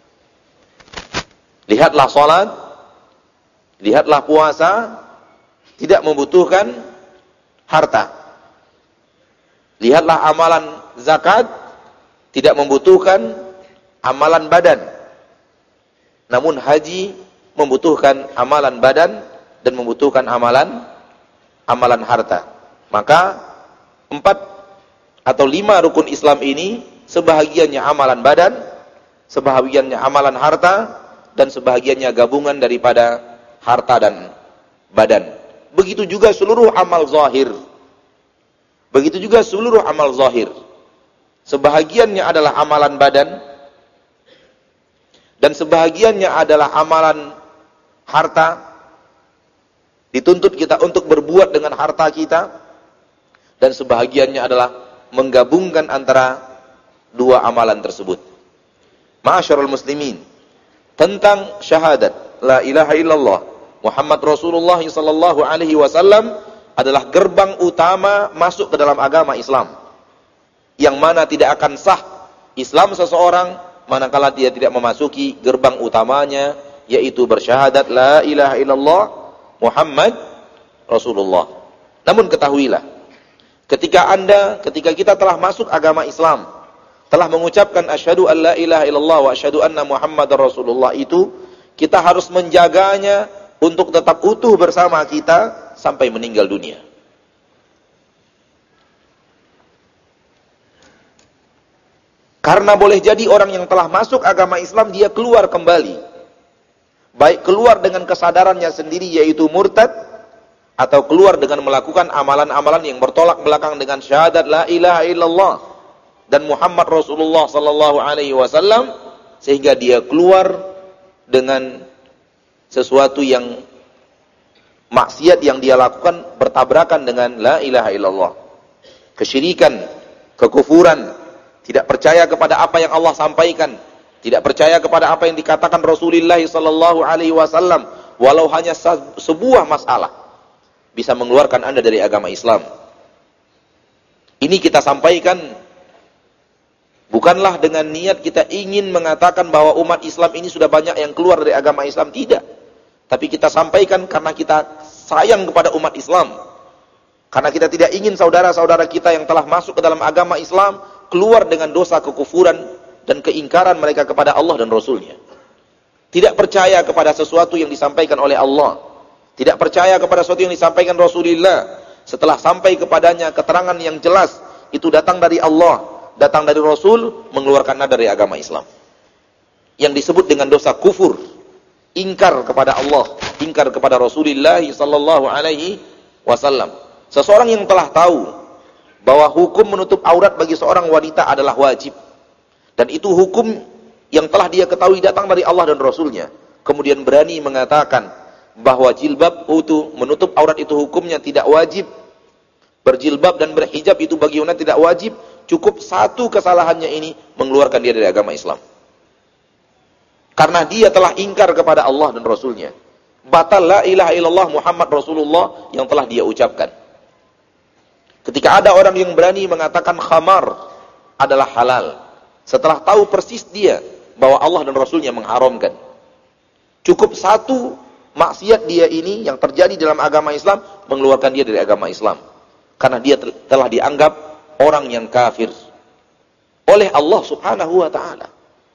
A: Lihatlah salat, lihatlah puasa, tidak membutuhkan harta. Lihatlah amalan zakat, tidak membutuhkan amalan badan. Namun haji membutuhkan amalan badan dan membutuhkan amalan amalan harta. Maka empat atau lima rukun Islam ini sebahagiannya amalan badan, sebahagiannya amalan harta, dan sebahagiannya gabungan daripada harta dan badan. Begitu juga seluruh amal zahir. Begitu juga seluruh amal zahir. Sebahagiannya adalah amalan badan, dan sebahagiannya adalah amalan harta. Dituntut kita untuk berbuat dengan harta kita, dan sebahagiannya adalah menggabungkan antara dua amalan tersebut. Ma'asyiral muslimin, tentang syahadat la ilaha illallah Muhammad Rasulullah sallallahu alaihi wasallam adalah gerbang utama masuk ke dalam agama Islam, yang mana tidak akan sah Islam seseorang manakala dia tidak memasuki gerbang utamanya, yaitu bersyahadat la ilaha illallah Muhammad Rasulullah. Namun ketahuilah, ketika anda, ketika kita telah masuk agama Islam, telah mengucapkan asyhadu an la ilaha illallah wa asyhadu anna Muhammadar Rasulullah, itu kita harus menjaganya untuk tetap utuh bersama kita sampai meninggal dunia. Karena boleh jadi orang yang telah masuk agama Islam dia keluar kembali. Baik keluar dengan kesadarannya sendiri yaitu murtad, atau keluar dengan melakukan amalan-amalan yang bertolak belakang dengan syahadat la ilaha illallah dan Muhammad Rasulullah sallallahu alaihi wasallam, sehingga dia keluar dengan sesuatu yang maksiat yang dia lakukan bertabrakan dengan la ilaha illallah. Kesyirikan, kekufuran, tidak percaya kepada apa yang Allah sampaikan, tidak percaya kepada apa yang dikatakan Rasulullah sallallahu alaihi wasallam, walau hanya sebuah masalah, bisa mengeluarkan Anda dari agama Islam. Ini kita sampaikan bukanlah dengan niat kita ingin mengatakan bahwa umat Islam ini sudah banyak yang keluar dari agama Islam, tidak. Tapi kita sampaikan karena kita sayang kepada umat Islam. Karena kita tidak ingin saudara-saudara kita yang telah masuk ke dalam agama Islam keluar dengan dosa kekufuran dan keingkaran mereka kepada Allah dan Rasul-Nya. Tidak percaya kepada sesuatu yang disampaikan oleh Allah. Tidak percaya kepada sesuatu yang disampaikan Rasulullah. Setelah sampai kepadanya keterangan yang jelas, itu datang dari Allah, datang dari Rasul, mengeluarkannya dari agama Islam. Yang disebut dengan dosa kufur, ingkar kepada Allah, ingkar kepada Rasulullah sallallahu alaihi wasallam. Seseorang yang telah tahu bahwa hukum menutup aurat bagi seorang wanita adalah wajib, dan itu hukum yang telah dia ketahui datang dari Allah dan Rasulnya, kemudian berani mengatakan bahwa jilbab itu menutup aurat itu hukumnya tidak wajib, berjilbab dan berhijab itu bagi wanita tidak wajib, cukup satu kesalahannya ini mengeluarkan dia dari agama Islam. Karena dia telah ingkar kepada Allah dan Rasulnya. Batal la ilaha illallah Muhammad Rasulullah yang telah dia ucapkan. Ketika ada orang yang berani mengatakan khamar adalah halal, setelah tahu persis dia bahwa Allah dan Rasulnya mengharamkan, cukup satu maksiat dia ini yang terjadi dalam agama Islam mengeluarkan dia dari agama Islam, karena dia telah dianggap orang yang kafir oleh Allah Subhanahu wa taala.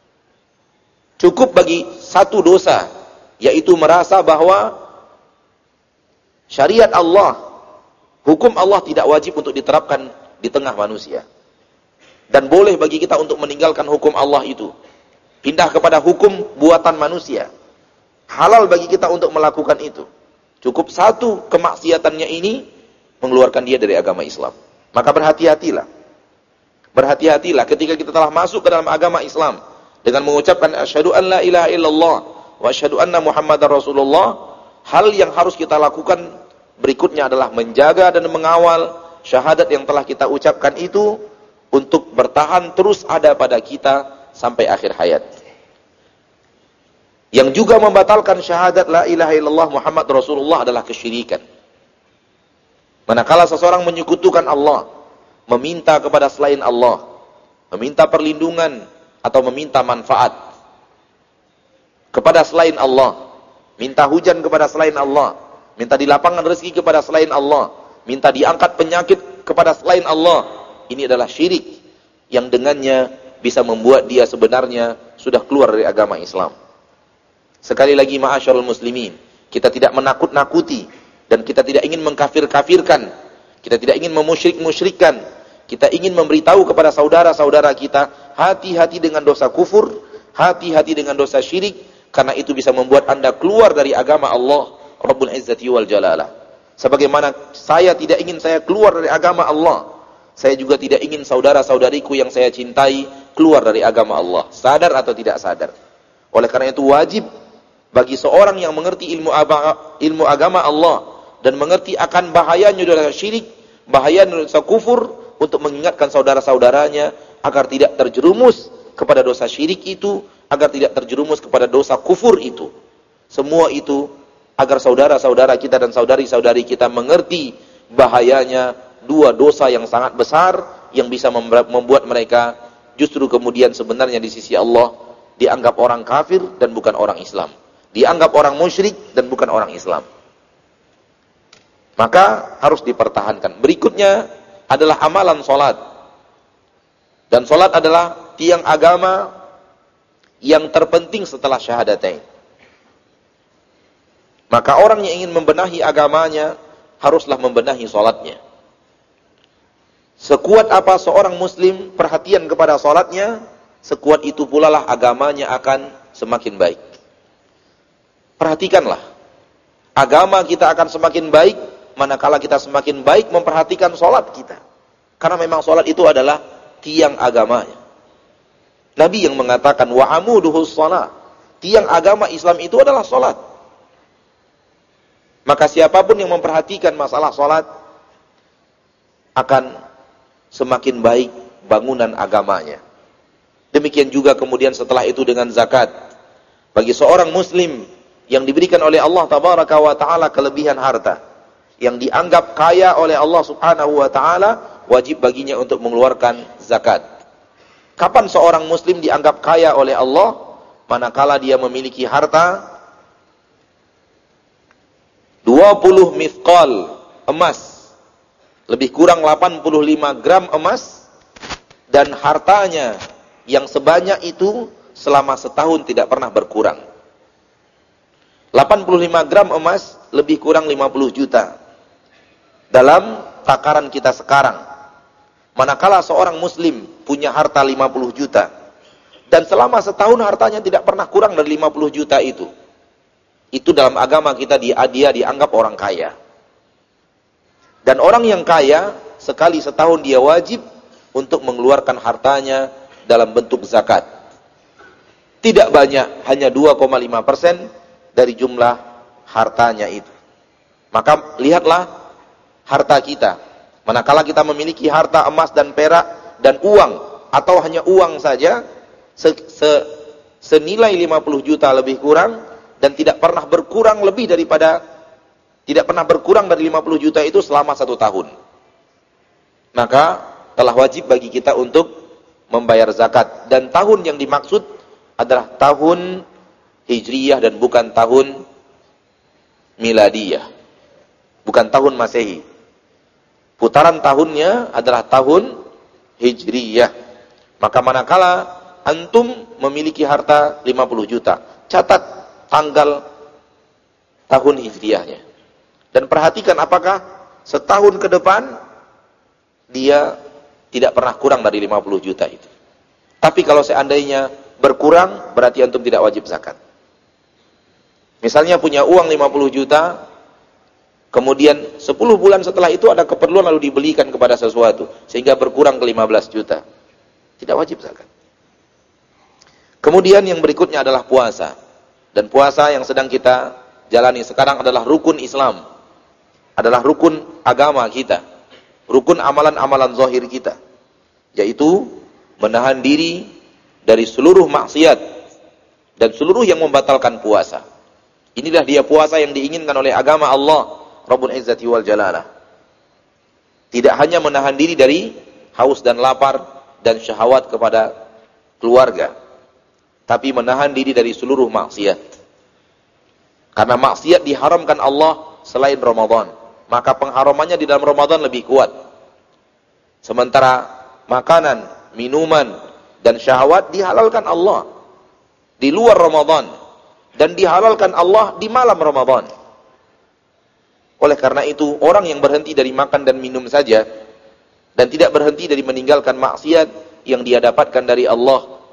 A: Cukup bagi satu dosa, yaitu merasa bahwa syariat Allah, hukum Allah tidak wajib untuk diterapkan di tengah manusia. Dan boleh bagi kita untuk meninggalkan hukum Allah itu, pindah kepada hukum buatan manusia. Halal bagi kita untuk melakukan itu. Cukup satu kemaksiatannya ini mengeluarkan dia dari agama Islam. Maka berhati-hatilah. Berhati-hatilah ketika kita telah masuk ke dalam agama Islam dengan mengucapkan asyhadu an la ilaha illallah wa asyhadu anna Muhammadar Rasulullah. Hal yang harus kita lakukan berikutnya adalah menjaga dan mengawal syahadat yang telah kita ucapkan itu untuk bertahan terus ada pada kita sampai akhir hayat. Yang juga membatalkan syahadat la ilaha illallah Muhammad Rasulullah adalah kesyirikan. Manakala seseorang menyekutukan Allah, meminta kepada selain Allah, meminta perlindungan atau meminta manfaat kepada selain Allah, minta hujan kepada selain Allah, minta dilapangkan rezeki kepada selain Allah, minta diangkat penyakit kepada selain Allah, ini adalah syirik yang dengannya bisa membuat dia sebenarnya sudah keluar dari agama Islam. Sekali lagi ma'asyarul muslimin, kita tidak menakut-nakuti dan kita tidak ingin mengkafir-kafirkan, kita tidak ingin memusyrik-musyrikkan, kita ingin memberitahu kepada saudara-saudara kita, hati-hati dengan dosa kufur, hati-hati dengan dosa syirik, karena itu bisa membuat Anda keluar dari agama Allah Rabbul Izzati wal Jalalah. Sebagaimana saya tidak ingin saya keluar dari agama Allah, saya juga tidak ingin saudara-saudariku yang saya cintai keluar dari agama Allah, sadar atau tidak sadar. Oleh karena itu wajib bagi seorang yang mengerti ilmu agama, ilmu agama Allah dan mengerti akan bahayanya dosa syirik, bahayanya dosa kufur, untuk mengingatkan saudara-saudaranya agar tidak terjerumus kepada dosa syirik itu, agar tidak terjerumus kepada dosa kufur itu. Semua itu agar saudara-saudara kita dan saudari-saudari kita mengerti bahayanya dua dosa yang sangat besar yang bisa membuat mereka justru kemudian sebenarnya di sisi Allah dianggap orang kafir dan bukan orang Islam, dianggap orang musyrik dan bukan orang Islam. Maka harus dipertahankan. Berikutnya adalah amalan salat. Dan salat adalah tiang agama yang terpenting setelah syahadatain. Maka orang yang ingin membenahi agamanya haruslah membenahi salatnya. Sekuat apa seorang muslim perhatian kepada salatnya, sekuat itu pula lah agamanya akan semakin baik. Perhatikanlah, agama kita akan semakin baik manakala kita semakin baik memperhatikan salat kita. Karena memang salat itu adalah tiang agamanya. Nabi yang mengatakan wa amuduhus shalah, tiang agama Islam itu adalah salat. Maka siapapun yang memperhatikan masalah salat akan semakin baik bangunan agamanya. Demikian juga kemudian setelah itu dengan zakat. Bagi seorang muslim yang diberikan oleh Allah tabaraka wa taala kelebihan harta, yang dianggap kaya oleh Allah subhanahu wa taala, wajib baginya untuk mengeluarkan zakat. Kapan seorang muslim dianggap kaya oleh Allah? Manakala dia memiliki harta dua puluh mithqal emas, lebih kurang delapan puluh lima gram emas, dan hartanya yang sebanyak itu selama setahun tidak pernah berkurang. delapan puluh lima gram emas lebih kurang lima puluh juta. Dalam takaran kita sekarang, manakala seorang muslim punya harta lima puluh juta, dan selama setahun hartanya tidak pernah kurang dari lima puluh juta itu, itu dalam agama kita dia, dia dianggap orang kaya. Dan orang yang kaya, sekali setahun dia wajib untuk mengeluarkan hartanya dalam bentuk zakat. Tidak banyak, hanya dua koma lima persen dari jumlah hartanya itu. Maka lihatlah harta kita. Manakala kita memiliki harta emas dan perak dan uang, atau hanya uang saja, se -se senilai lima puluh juta lebih kurang, dan tidak pernah berkurang lebih daripada, tidak pernah berkurang dari lima puluh juta itu selama satu tahun. Maka telah wajib bagi kita untuk membayar zakat. Dan tahun yang dimaksud adalah tahun Hijriyah dan bukan tahun Miladiyah, bukan tahun Masehi. Putaran tahunnya adalah tahun Hijriyah. Maka manakala antum memiliki harta lima puluh juta, catat tanggal tahun Hijriyahnya. Dan perhatikan apakah setahun ke depan dia tidak pernah kurang dari lima puluh juta itu. Tapi kalau seandainya berkurang, berarti antum tidak wajib zakat. Misalnya punya uang lima puluh juta, kemudian sepuluh bulan setelah itu ada keperluan lalu dibelikan kepada sesuatu, sehingga berkurang ke lima belas juta. Tidak wajib zakat. Kemudian yang berikutnya adalah puasa. Dan puasa yang sedang kita jalani sekarang adalah rukun Islam. Adalah rukun agama kita. Rukun amalan-amalan zahir kita. Yaitu menahan diri dari seluruh maksiat dan seluruh yang membatalkan puasa. Inilah dia puasa yang diinginkan oleh agama Allah Rabbul Izzati wal Jalalah. Tidak hanya menahan diri dari haus dan lapar dan syahwat kepada keluarga, tapi menahan diri dari seluruh maksiat. Karena maksiat diharamkan Allah selain Ramadan, maka pengharamannya di dalam Ramadan lebih kuat. Sementara makanan, minuman, dan syahwat dihalalkan Allah di luar Ramadan, dan dihalalkan Allah di malam Ramadan. Oleh karena itu, orang yang berhenti dari makan dan minum saja, dan tidak berhenti dari meninggalkan maksiat, yang dia dapatkan dari Allah,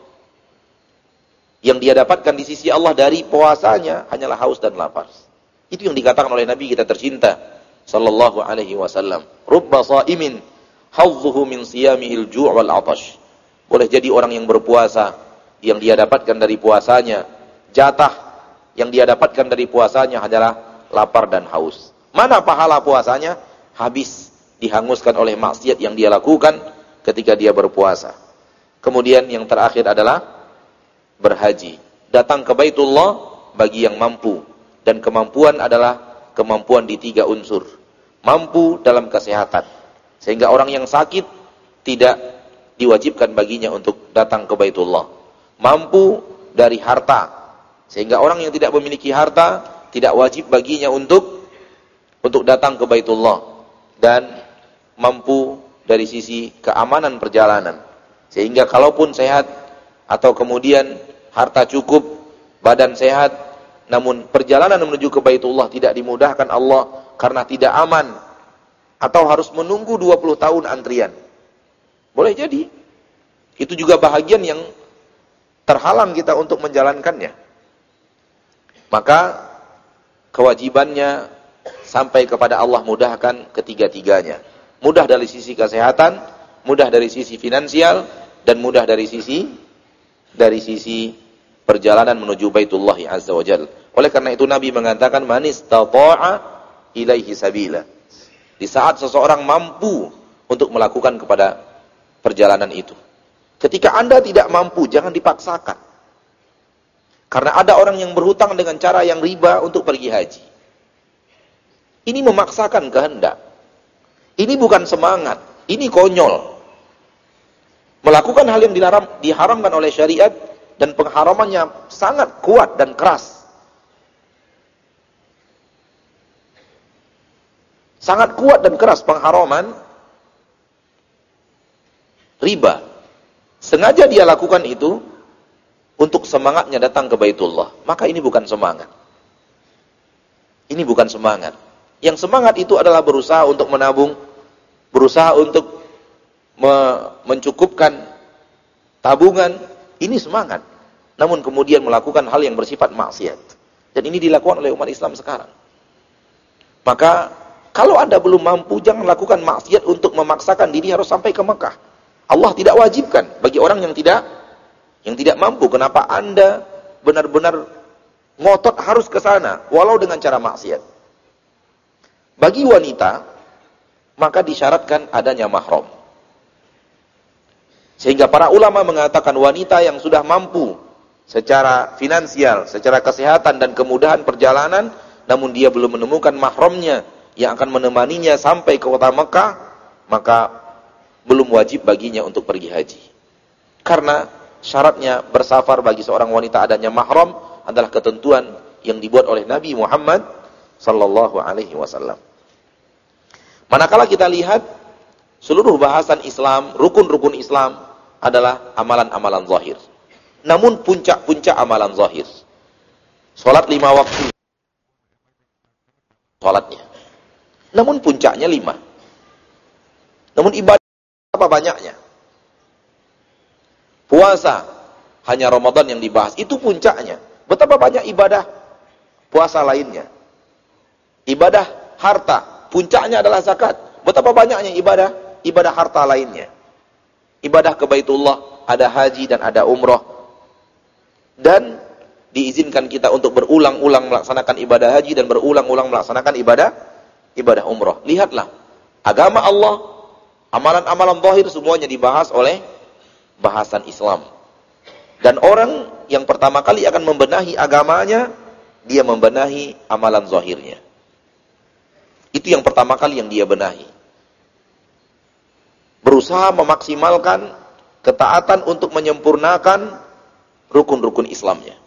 A: yang dia dapatkan di sisi Allah dari puasanya, hanyalah haus dan lapar. Itu yang dikatakan oleh Nabi kita tercinta sallallahu alaihi wasallam, rubba shaimin hazzuhu min siyamihil ju' wal 'atash. Boleh jadi orang yang berpuasa, yang dia dapatkan dari puasanya, jatah yang dia dapatkan dari puasanya adalah lapar dan haus. Mana pahala puasanya? Habis dihanguskan oleh maksiat yang dia lakukan ketika dia berpuasa. Kemudian yang terakhir adalah berhaji. Datang ke Baitullah bagi yang mampu. Dan kemampuan adalah kemampuan di tiga unsur. Mampu dalam kesehatan, sehingga orang yang sakit tidak diwajibkan baginya untuk datang ke Baitullah. Mampu dari harta, sehingga orang yang tidak memiliki harta tidak wajib baginya untuk untuk datang ke Baitullah. Dan mampu dari sisi keamanan perjalanan, sehingga kalaupun sehat atau kemudian harta cukup, badan sehat, namun perjalanan menuju ke Baitullah tidak dimudahkan Allah karena tidak aman, atau harus menunggu dua puluh tahun antrian. Boleh jadi itu juga bahagian yang terhalang kita untuk menjalankannya. Maka kewajibannya sampai kepada Allah mudahkan ketiga-tiganya. Mudah dari sisi kesehatan, mudah dari sisi finansial, dan mudah dari sisi dari sisi perjalanan menuju Baitullah Azza wa Jalla. Oleh karena itu Nabi mengatakan man istata'a ilaihi sabila. Di saat seseorang mampu untuk melakukan kepada perjalanan itu. Ketika Anda tidak mampu, jangan dipaksakan. Karena ada orang yang berhutang dengan cara yang riba untuk pergi haji. Ini memaksakan kehendak. Ini bukan semangat, ini konyol. Melakukan hal yang diharam, diharamkan oleh syariat dan pengharamannya sangat kuat dan keras. Sangat kuat dan keras pengharaman riba. Sengaja dia lakukan itu untuk semangatnya datang ke Baitullah. Maka ini bukan semangat. Ini bukan semangat. Yang semangat itu adalah berusaha untuk menabung, berusaha untuk me mencukupkan tabungan. Ini semangat. Namun kemudian melakukan hal yang bersifat maksiat. Dan ini dilakukan oleh umat Islam sekarang. Maka kalau Anda belum mampu, jangan lakukan maksiat untuk memaksakan diri harus sampai ke Mekah. Allah tidak wajibkan bagi orang yang tidak yang tidak mampu. Kenapa Anda benar-benar ngotot harus ke sana walau dengan cara maksiat? Bagi wanita maka disyaratkan adanya mahram. Sehingga para ulama mengatakan wanita yang sudah mampu secara finansial, secara kesehatan dan kemudahan perjalanan, namun dia belum menemukan mahramnya yang akan menemaninya sampai ke kota Mekah, maka belum wajib baginya untuk pergi haji. Karena syaratnya bersafar bagi seorang wanita adanya mahram adalah ketentuan yang dibuat oleh Nabi Muhammad sallallahu alaihi wasallam. Manakala kita lihat seluruh bahasan Islam, rukun-rukun Islam adalah amalan-amalan zahir. Namun puncak-puncak amalan zahir, salat lima waktu, salatnya. Namun puncaknya lima. Namun ibadah apa banyaknya? Puasa, hanya Ramadan yang dibahas. Itu puncaknya. Betapa banyak ibadah puasa lainnya. Ibadah harta, puncaknya adalah zakat. Betapa banyaknya ibadah ibadah harta lainnya. Ibadah ke Baitullah, ada haji dan ada umrah. Dan diizinkan kita untuk berulang-ulang melaksanakan ibadah haji dan berulang-ulang melaksanakan ibadah ibadah umrah. Lihatlah, agama Allah, amalan-amalan zahir semuanya dibahas oleh bahasan Islam. Dan orang yang pertama kali akan membenahi agamanya, dia membenahi amalan zahirnya. Itu yang pertama kali yang dia benahi. Berusaha memaksimalkan ketaatan untuk menyempurnakan rukun-rukun Islamnya.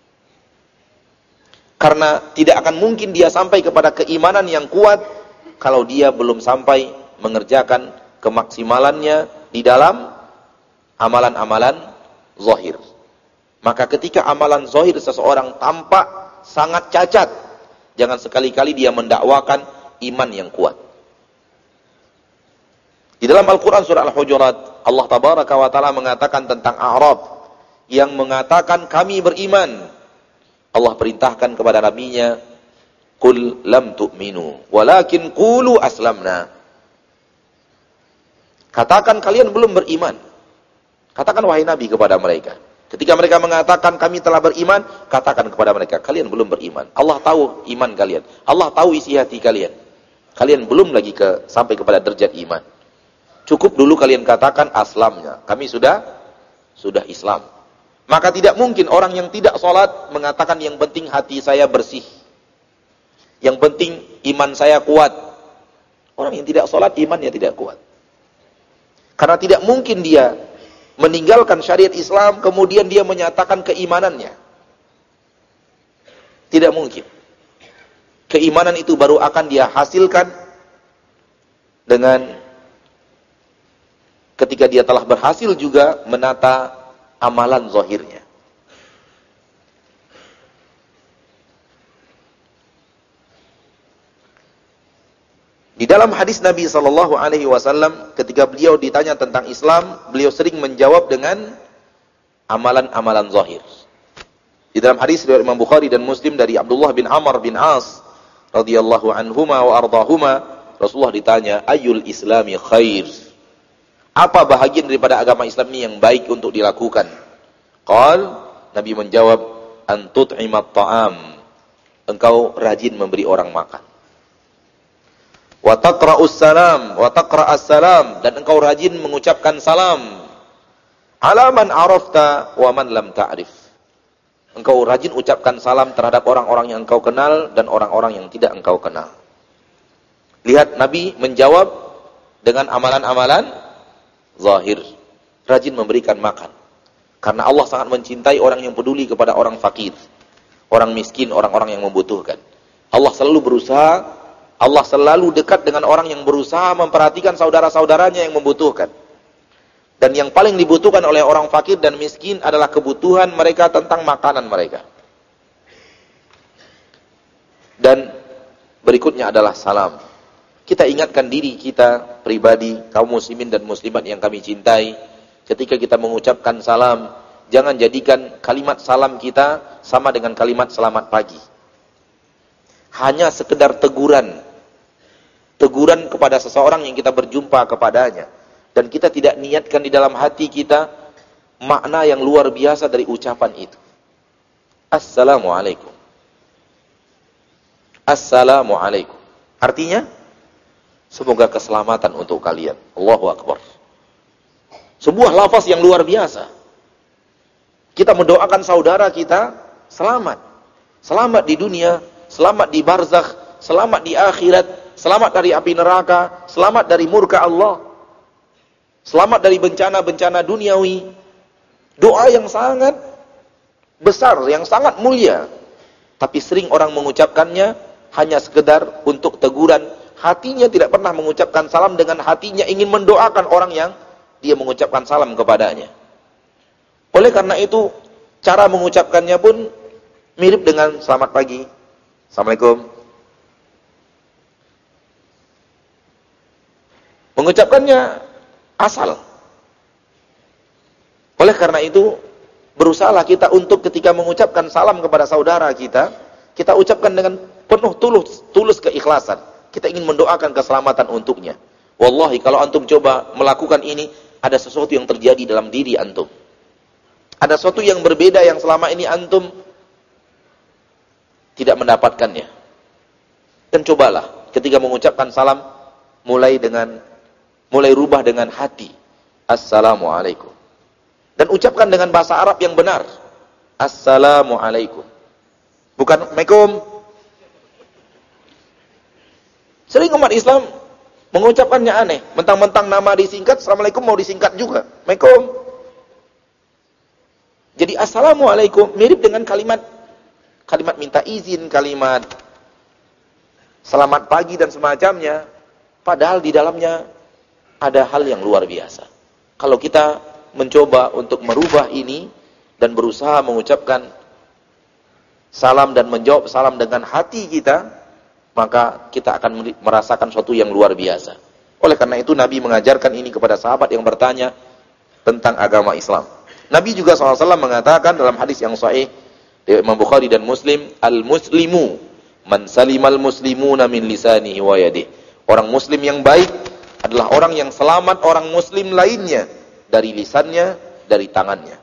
A: Karena tidak akan mungkin dia sampai kepada keimanan yang kuat kalau dia belum sampai mengerjakan kemaksimalannya di dalam amalan-amalan zahir. Maka ketika amalan zahir seseorang tampak sangat cacat, jangan sekali-kali dia mendakwakan iman yang kuat. Di dalam Al-Quran surah Al-Hujurat, Allah Tabaraka wa Ta'ala mengatakan tentang A'rab yang mengatakan kami beriman. Allah perintahkan kepada nabinya, "Qul lam tu'minu, walakin qulu aslamna." Katakan kalian belum beriman. Katakan wahai Nabi kepada mereka. Ketika mereka mengatakan kami telah beriman, katakan kepada mereka, kalian belum beriman. Allah tahu iman kalian. Allah tahu isi hati kalian. Kalian belum lagi ke sampai kepada derajat iman. Cukup dulu kalian katakan aslamnya. Kami sudah sudah Islam. Maka tidak mungkin orang yang tidak sholat mengatakan yang penting hati saya bersih. Yang penting iman saya kuat. Orang yang tidak sholat imannya tidak kuat. Karena tidak mungkin dia meninggalkan syariat Islam kemudian dia menyatakan keimanannya. Tidak mungkin. Keimanan itu baru akan dia hasilkan dengan ketika dia telah berhasil juga menata amalan zahirnya. Di dalam hadis Nabi sallallahu alaihi wasallam ketika beliau ditanya tentang Islam, beliau sering menjawab dengan amalan-amalan zahir. Di dalam hadis riwayat Imam Bukhari dan Muslim dari Abdullah bin Amr bin As radhiyallahu anhuma wa ardahuma, Rasulullah ditanya, "Ayyul islami khair?" Apa bahagian daripada agama Islam ini yang baik untuk dilakukan? Qal, Nabi menjawab, "An tut'imat ta'am." Engkau rajin memberi orang makan. Wa taqra'us salam, wa taqra'as salam, dan engkau rajin mengucapkan salam. Ala man arafta wa man lam ta'rif. engkau rajin ucapkan salam terhadap orang-orang yang engkau kenal dan orang-orang yang tidak engkau kenal. Lihat Nabi menjawab dengan amalan-amalan zahir. Rajin memberikan makan. Karena Allah sangat mencintai orang yang peduli kepada orang fakir, orang miskin, orang-orang yang membutuhkan. Allah selalu berusaha, Allah selalu dekat dengan orang yang berusaha memperhatikan saudara-saudaranya yang membutuhkan. Dan yang paling dibutuhkan oleh orang fakir dan miskin adalah kebutuhan mereka tentang makanan mereka. Dan berikutnya adalah salam. Kita ingatkan diri kita pribadi, kaum muslimin dan muslimat yang kami cintai. Ketika kita mengucapkan salam, jangan jadikan kalimat salam kita sama dengan kalimat selamat pagi. Hanya sekedar teguran. Teguran kepada seseorang yang kita berjumpa kepadanya. Dan kita tidak niatkan di dalam hati kita makna yang luar biasa dari ucapan itu. Assalamualaikum. Assalamualaikum. Artinya, semoga keselamatan untuk kalian. Allahu Akbar. Sebuah lafaz yang luar biasa. Kita mendoakan saudara kita selamat. Selamat di dunia, selamat di barzakh, selamat di akhirat, selamat dari api neraka, selamat dari murka Allah. Selamat dari bencana-bencana duniawi. Doa yang sangat besar, yang sangat mulia. Tapi sering orang mengucapkannya hanya sekedar untuk teguran. Hatinya tidak pernah mengucapkan salam, dengan hatinya ingin mendoakan orang yang dia mengucapkan salam kepadanya. Oleh karena itu, cara mengucapkannya pun mirip dengan selamat pagi. Assalamualaikum. Mengucapkannya asal. Oleh karena itu, berusahalah kita untuk ketika mengucapkan salam kepada saudara kita, kita ucapkan dengan penuh tulus, tulus keikhlasan. Kita ingin mendoakan keselamatan untuknya. Wallahi, kalau antum coba melakukan ini, ada sesuatu yang terjadi dalam diri antum. Ada sesuatu yang berbeda yang selama ini antum tidak mendapatkannya. Dan cobalah ketika mengucapkan salam, mulai dengan mulai rubah dengan hati. Assalamualaikum. Dan ucapkan dengan bahasa Arab yang benar. Assalamualaikum. Bukan Assalamualaikum. Sering umat Islam mengucapkannya aneh. Mentang-mentang nama disingkat, Assalamualaikum mau disingkat juga. Assalamualaikum. Jadi Assalamualaikum mirip dengan kalimat kalimat minta izin, kalimat selamat pagi dan semacamnya. Padahal di dalamnya ada hal yang luar biasa. Kalau kita mencoba untuk merubah ini dan berusaha mengucapkan salam dan menjawab salam dengan hati kita, maka kita akan merasakan sesuatu yang luar biasa. Oleh karena itu Nabi mengajarkan ini kepada sahabat yang bertanya tentang agama Islam. Nabi juga shallallahu alaihi wasallam mengatakan dalam hadis yang sahih dari Imam Bukhari dan Muslim, al-muslimu man salimal muslimuna min lisanihi wa yadihi. Orang muslim yang baik adalah orang yang selamat orang muslim lainnya dari lisannya, dari tangannya.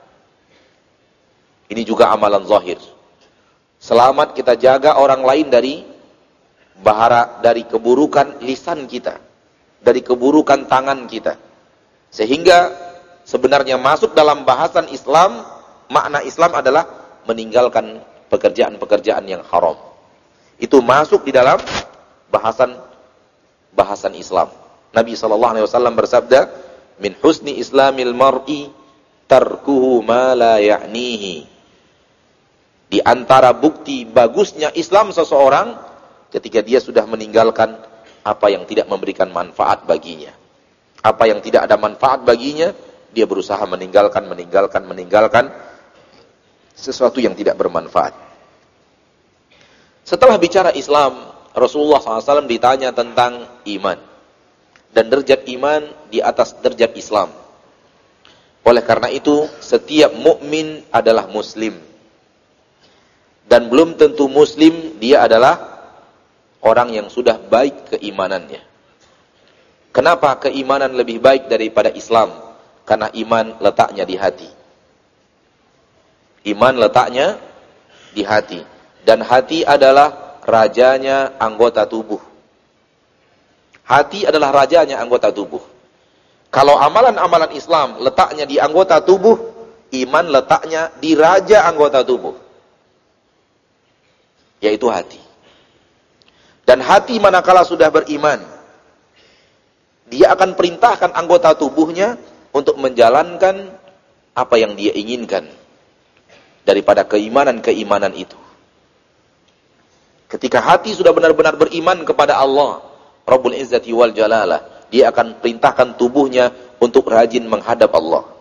A: Ini juga amalan zahir. Selamat kita jaga orang lain dari bahara, dari keburukan lisan kita, dari keburukan tangan kita. Sehingga sebenarnya masuk dalam bahasan Islam, makna Islam adalah meninggalkan pekerjaan-pekerjaan yang haram. Itu masuk di dalam bahasan bahasan Islam. Nabi sallallahu alaihi wasallam bersabda, "Min husni islamil mar'i tarkuhu ma la ya'nihi." Di antara bukti bagusnya Islam seseorang ketika dia sudah meninggalkan apa yang tidak memberikan manfaat baginya. Apa yang tidak ada manfaat baginya, dia berusaha meninggalkan, meninggalkan, meninggalkan sesuatu yang tidak bermanfaat. Setelah bicara Islam, Rasulullah shallallahu alaihi wasallam ditanya tentang iman. Dan derajat iman di atas derajat Islam. Oleh karena itu, setiap mukmin adalah muslim. Dan belum tentu muslim dia adalah orang yang sudah baik keimanannya. Kenapa keimanan lebih baik daripada Islam? Karena iman letaknya di hati. Iman letaknya di hati. Dan hati adalah rajanya anggota tubuh. Hati adalah rajanya anggota tubuh. Kalau amalan-amalan Islam letaknya di anggota tubuh, iman letaknya di raja anggota tubuh. yaitu hati. Dan hati manakala sudah beriman, dia akan perintahkan anggota tubuhnya untuk menjalankan apa yang dia inginkan daripada keimanan-keimanan itu. Ketika hati sudah benar-benar beriman kepada Allah Rabbul Izzati wal Jalalah, dia akan perintahkan tubuhnya untuk rajin menghadap Allah.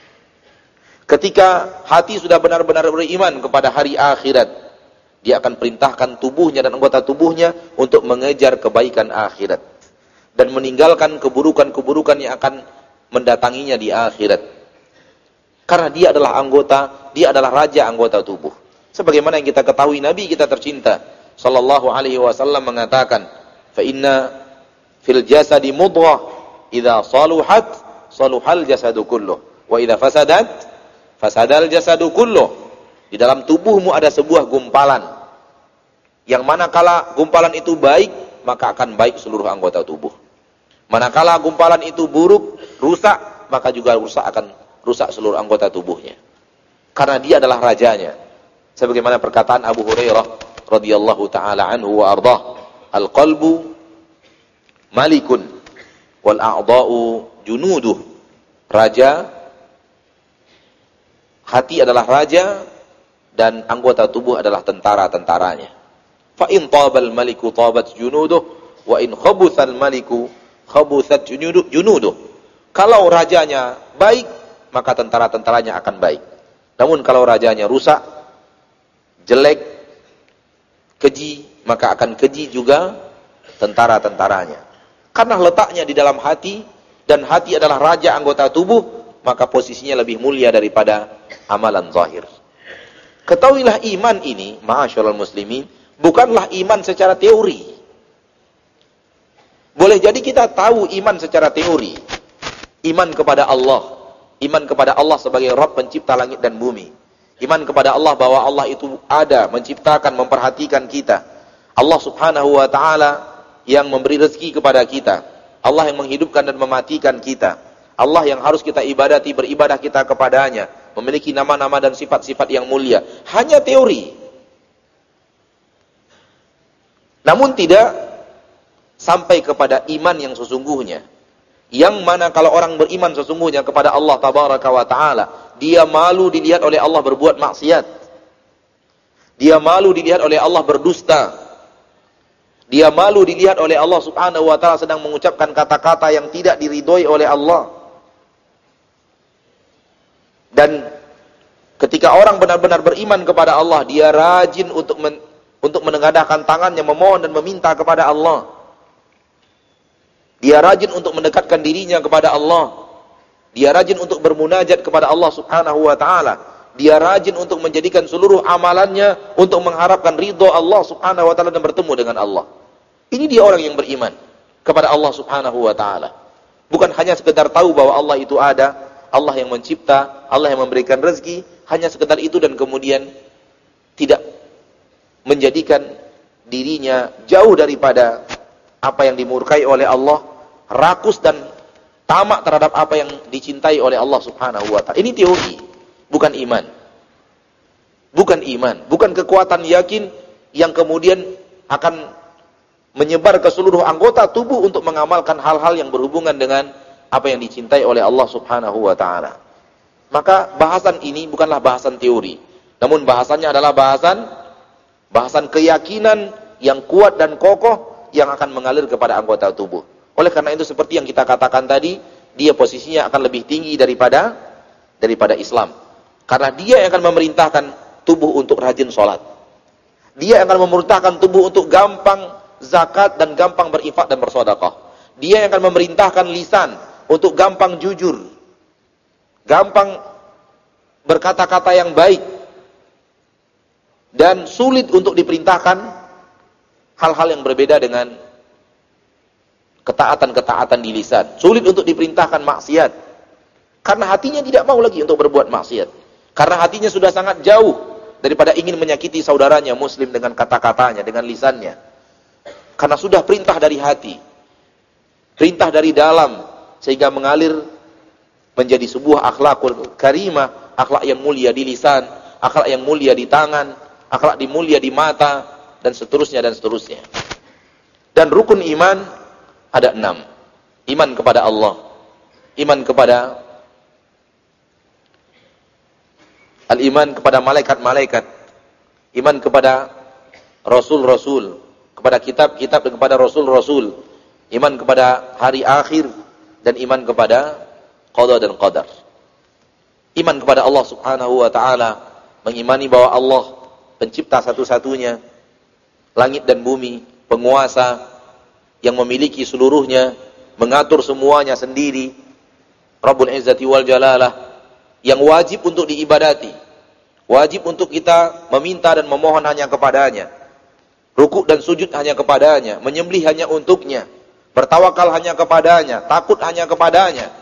A: Ketika hati sudah benar-benar beriman kepada hari akhirat, dia akan perintahkan tubuhnya dan anggota tubuhnya untuk mengejar kebaikan akhirat dan meninggalkan keburukan-keburukan yang akan mendatanginya di akhirat. Karena dia adalah anggota, dia adalah raja anggota tubuh. Sebagaimana yang kita ketahui, Nabi kita tercinta sallallahu alaihi wasallam mengatakan, "Fa inna fil jasadi mudghah, idza saluhat saluhal jasadu kulluh, wa idza fasadat fasadal jasadu kulluh." Di dalam tubuhmu ada sebuah gumpalan, yang manakala gumpalan itu baik, maka akan baik seluruh anggota tubuh. Manakala gumpalan itu buruk, rusak, maka juga rusak akan rusak seluruh anggota tubuhnya. Karena dia adalah rajanya. Sebagaimana perkataan Abu Hurairah radhiyallahu taala anhu wa ardhah, "Al-qalbu malikun wal a'dha'u junuduh." Raja, hati adalah raja dan anggota tubuh adalah tentara-tentaranya. Fa in tabal maliku tabat junuduh wa in khabuthal maliku khabuthat junuduh. Kalau rajanya baik, maka tentara-tentaranya akan baik. Namun kalau rajanya rusak, jelek, keji, maka akan keji juga tentara-tentaranya. Karena letaknya di dalam hati, dan hati adalah raja anggota tubuh, maka posisinya lebih mulia daripada amalan zahir. Ketahuilah iman ini, ma'asyiral muslimin, bukanlah iman secara teori. Boleh jadi kita tahu iman secara teori. Iman kepada Allah. Iman kepada Allah sebagai Rabb pencipta langit dan bumi. Iman kepada Allah bahwa Allah itu ada, menciptakan, memperhatikan kita. Allah subhanahu wa ta'ala yang memberi rezeki kepada kita. Allah yang menghidupkan dan mematikan kita. Allah yang harus kita ibadati, beribadah kita kepadanya. Memiliki nama-nama dan sifat-sifat yang mulia. Hanya teori. Namun tidak sampai kepada iman yang sesungguhnya. Yang mana kalau orang beriman sesungguhnya kepada Allah tabaraka wa ta'ala, dia malu dilihat oleh Allah berbuat maksiat. Dia malu dilihat oleh Allah berdusta. Dia malu dilihat oleh Allah subhanahu wa ta'ala sedang mengucapkan kata-kata yang tidak diridhoi oleh Allah. Dan ketika orang benar-benar beriman kepada Allah, dia rajin untuk men, untuk menengadahkan tangannya, memohon dan meminta kepada Allah. Dia rajin untuk mendekatkan dirinya kepada Allah. Dia rajin untuk bermunajat kepada Allah subhanahu wa ta'ala. Dia rajin untuk menjadikan seluruh amalannya untuk mengharapkan ridho Allah subhanahu wa ta'ala dan bertemu dengan Allah. Ini dia orang yang beriman kepada Allah subhanahu wa ta'ala. Bukan hanya sekedar tahu bahwa Allah itu ada, Allah yang mencipta, Allah yang memberikan rezeki, hanya sekedar itu dan kemudian tidak menjadikan dirinya jauh daripada apa yang dimurkai oleh Allah, rakus dan tamak terhadap apa yang dicintai oleh Allah subhanahu wa ta'ala. Ini teori, bukan iman. Bukan iman, bukan kekuatan yakin yang kemudian akan menyebar ke seluruh anggota tubuh untuk mengamalkan hal-hal yang berhubungan dengan apa yang dicintai oleh Allah subhanahu wa ta'ala. Maka bahasan ini bukanlah bahasan teori, namun bahasannya adalah bahasan bahasan keyakinan yang kuat dan kokoh yang akan mengalir kepada anggota tubuh. Oleh karena itu seperti yang kita katakan tadi, dia posisinya akan lebih tinggi daripada daripada Islam. Karena dia yang akan memerintahkan tubuh untuk rajin sholat. Dia yang akan memerintahkan tubuh untuk gampang zakat dan gampang berinfak dan bersedekah. Dia yang akan memerintahkan lisan untuk gampang jujur, gampang berkata-kata yang baik, dan sulit untuk diperintahkan hal-hal yang berbeda dengan ketaatan-ketaatan di lisan. Sulit untuk diperintahkan maksiat, karena hatinya tidak mau lagi untuk berbuat maksiat. Karena hatinya sudah sangat jauh daripada ingin menyakiti saudaranya muslim dengan kata-katanya, dengan lisannya. Karena sudah perintah dari hati, perintah dari dalam, sehingga mengalir menjadi sebuah akhlakul karimah, akhlak yang mulia di lisan, akhlak yang mulia di tangan, akhlak yang mulia di mata, dan seterusnya dan seterusnya. Dan rukun iman ada enam. Iman kepada Allah, iman kepada al-iman kepada malaikat-malaikat, iman kepada rasul-rasul, kepada kitab-kitab dan kepada rasul-rasul, iman kepada hari akhir, dan iman kepada qada dan qadar. Iman kepada Allah Subhanahu wa ta'ala, mengimani bahwa Allah pencipta satu-satunya langit dan bumi, penguasa yang memiliki seluruhnya, mengatur semuanya sendiri, Rabbul Izzati wal Jalalah, yang wajib untuk diibadati, wajib untuk kita meminta dan memohon hanya kepadanya, rukuk dan sujud hanya kepadanya, menyembelih hanya untuknya, bertawakal hanya kepadanya, takut hanya kepadanya,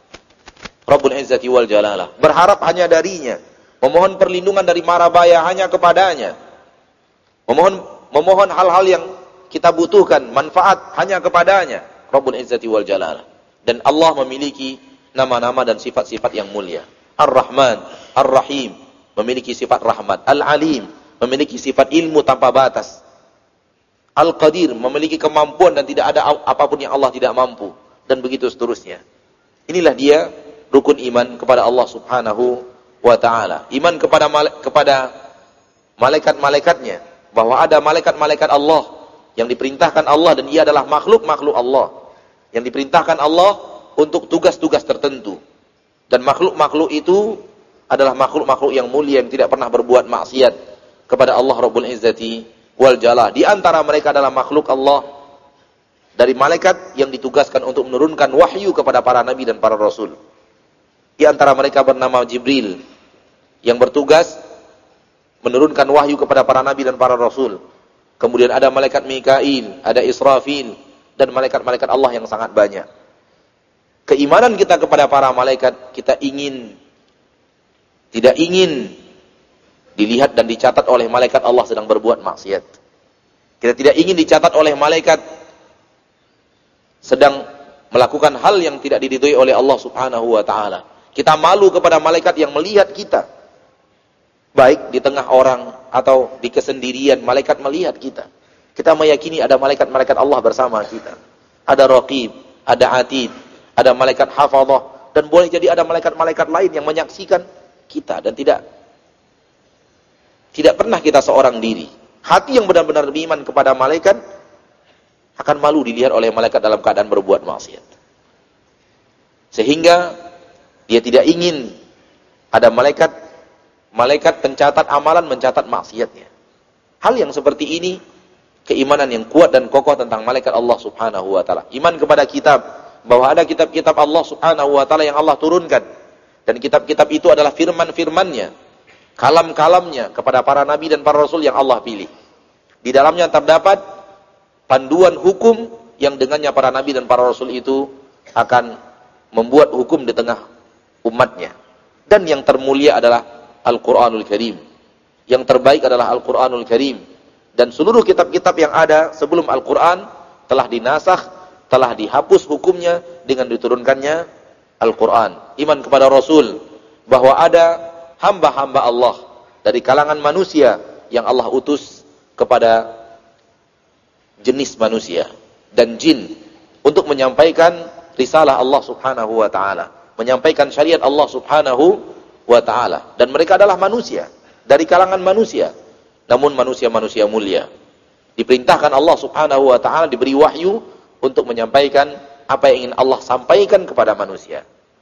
A: Rabbul Izzati wal Jalalah, berharap hanya darinya, memohon perlindungan dari mara bahaya hanya kepadanya, memohon memohon hal-hal yang kita butuhkan, manfaat hanya kepadanya, Rabbul Izzati wal Jalalah. Dan Allah memiliki nama-nama dan sifat-sifat yang mulia. Ar-Rahman, Ar-Rahim, memiliki sifat rahmat. Al-Alim, memiliki sifat ilmu tanpa batas. Al-Qadir, memiliki kemampuan dan tidak ada apapun yang Allah tidak mampu. Dan begitu seterusnya. Inilah dia rukun iman kepada Allah Subhanahu wa ta'ala. Iman kepada mala- kepada malaikat-malaikatnya, bahwa ada malaikat-malaikat Allah yang diperintahkan Allah, dan ia adalah makhluk-makhluk Allah yang diperintahkan Allah untuk tugas-tugas tertentu. Dan makhluk-makhluk itu adalah makhluk-makhluk yang mulia yang tidak pernah berbuat maksiat kepada Allah Rabbul Izzati wal Jalalah. Di antara mereka adalah makhluk Allah dari malaikat yang ditugaskan untuk menurunkan wahyu kepada para nabi dan para rasul. Di antara mereka bernama Jibril yang bertugas menurunkan wahyu kepada para nabi dan para rasul. Kemudian ada malaikat Mikail, ada Israfil, dan malaikat-malaikat Allah yang sangat banyak. Keimanan kita kepada para malaikat, kita ingin, tidak ingin dilihat dan dicatat oleh malaikat Allah sedang berbuat maksiat. Kita tidak ingin dicatat oleh malaikat sedang melakukan hal yang tidak diridhoi oleh Allah Subhanahu wa ta'ala. Kita malu kepada malaikat yang melihat kita. Baik di tengah orang atau di kesendirian, malaikat melihat kita. Kita meyakini ada malaikat-malaikat Allah bersama kita. Ada Raqib, ada Atid, ada malaikat Hafadhah, dan boleh jadi ada malaikat-malaikat lain yang menyaksikan kita. Dan tidak tidak pernah kita seorang diri. Hati yang benar-benar beriman kepada malaikat akan malu dilihat oleh malaikat dalam keadaan berbuat maksiat. Sehingga dia tidak ingin ada malaikat malaikat pencatat amalan mencatat maksiatnya. Hal yang seperti ini, keimanan yang kuat dan kokoh tentang malaikat Allah Subhanahu wa ta'ala. Iman kepada kitab, bahwa ada kitab-kitab Allah Subhanahu wa ta'ala yang Allah turunkan. Dan kitab-kitab itu adalah firman-firmannya, kalam-kalamnya kepada para nabi dan para rasul yang Allah pilih. Di dalamnya terdapat panduan hukum yang dengannya para nabi dan para rasul itu akan membuat hukum di tengah umatnya. Dan yang termulia adalah Al-Quranul Karim. Yang terbaik adalah Al-Quranul Karim. Dan seluruh kitab-kitab yang ada sebelum Al-Quran telah dinasakh, telah dihapus hukumnya dengan diturunkannya Al-Quran. Iman kepada Rasul, bahwa ada hamba-hamba Allah dari kalangan manusia yang Allah utus kepada jenis manusia dan jin untuk menyampaikan risalah Allah Subhanahu wa ta'ala, menyampaikan syariat Allah Subhanahu wa ta'ala. Dan mereka adalah manusia, dari kalangan manusia, namun manusia-manusia mulia. Diperintahkan Allah Subhanahu wa ta'ala, diberi wahyu untuk menyampaikan apa yang ingin Allah sampaikan kepada manusia.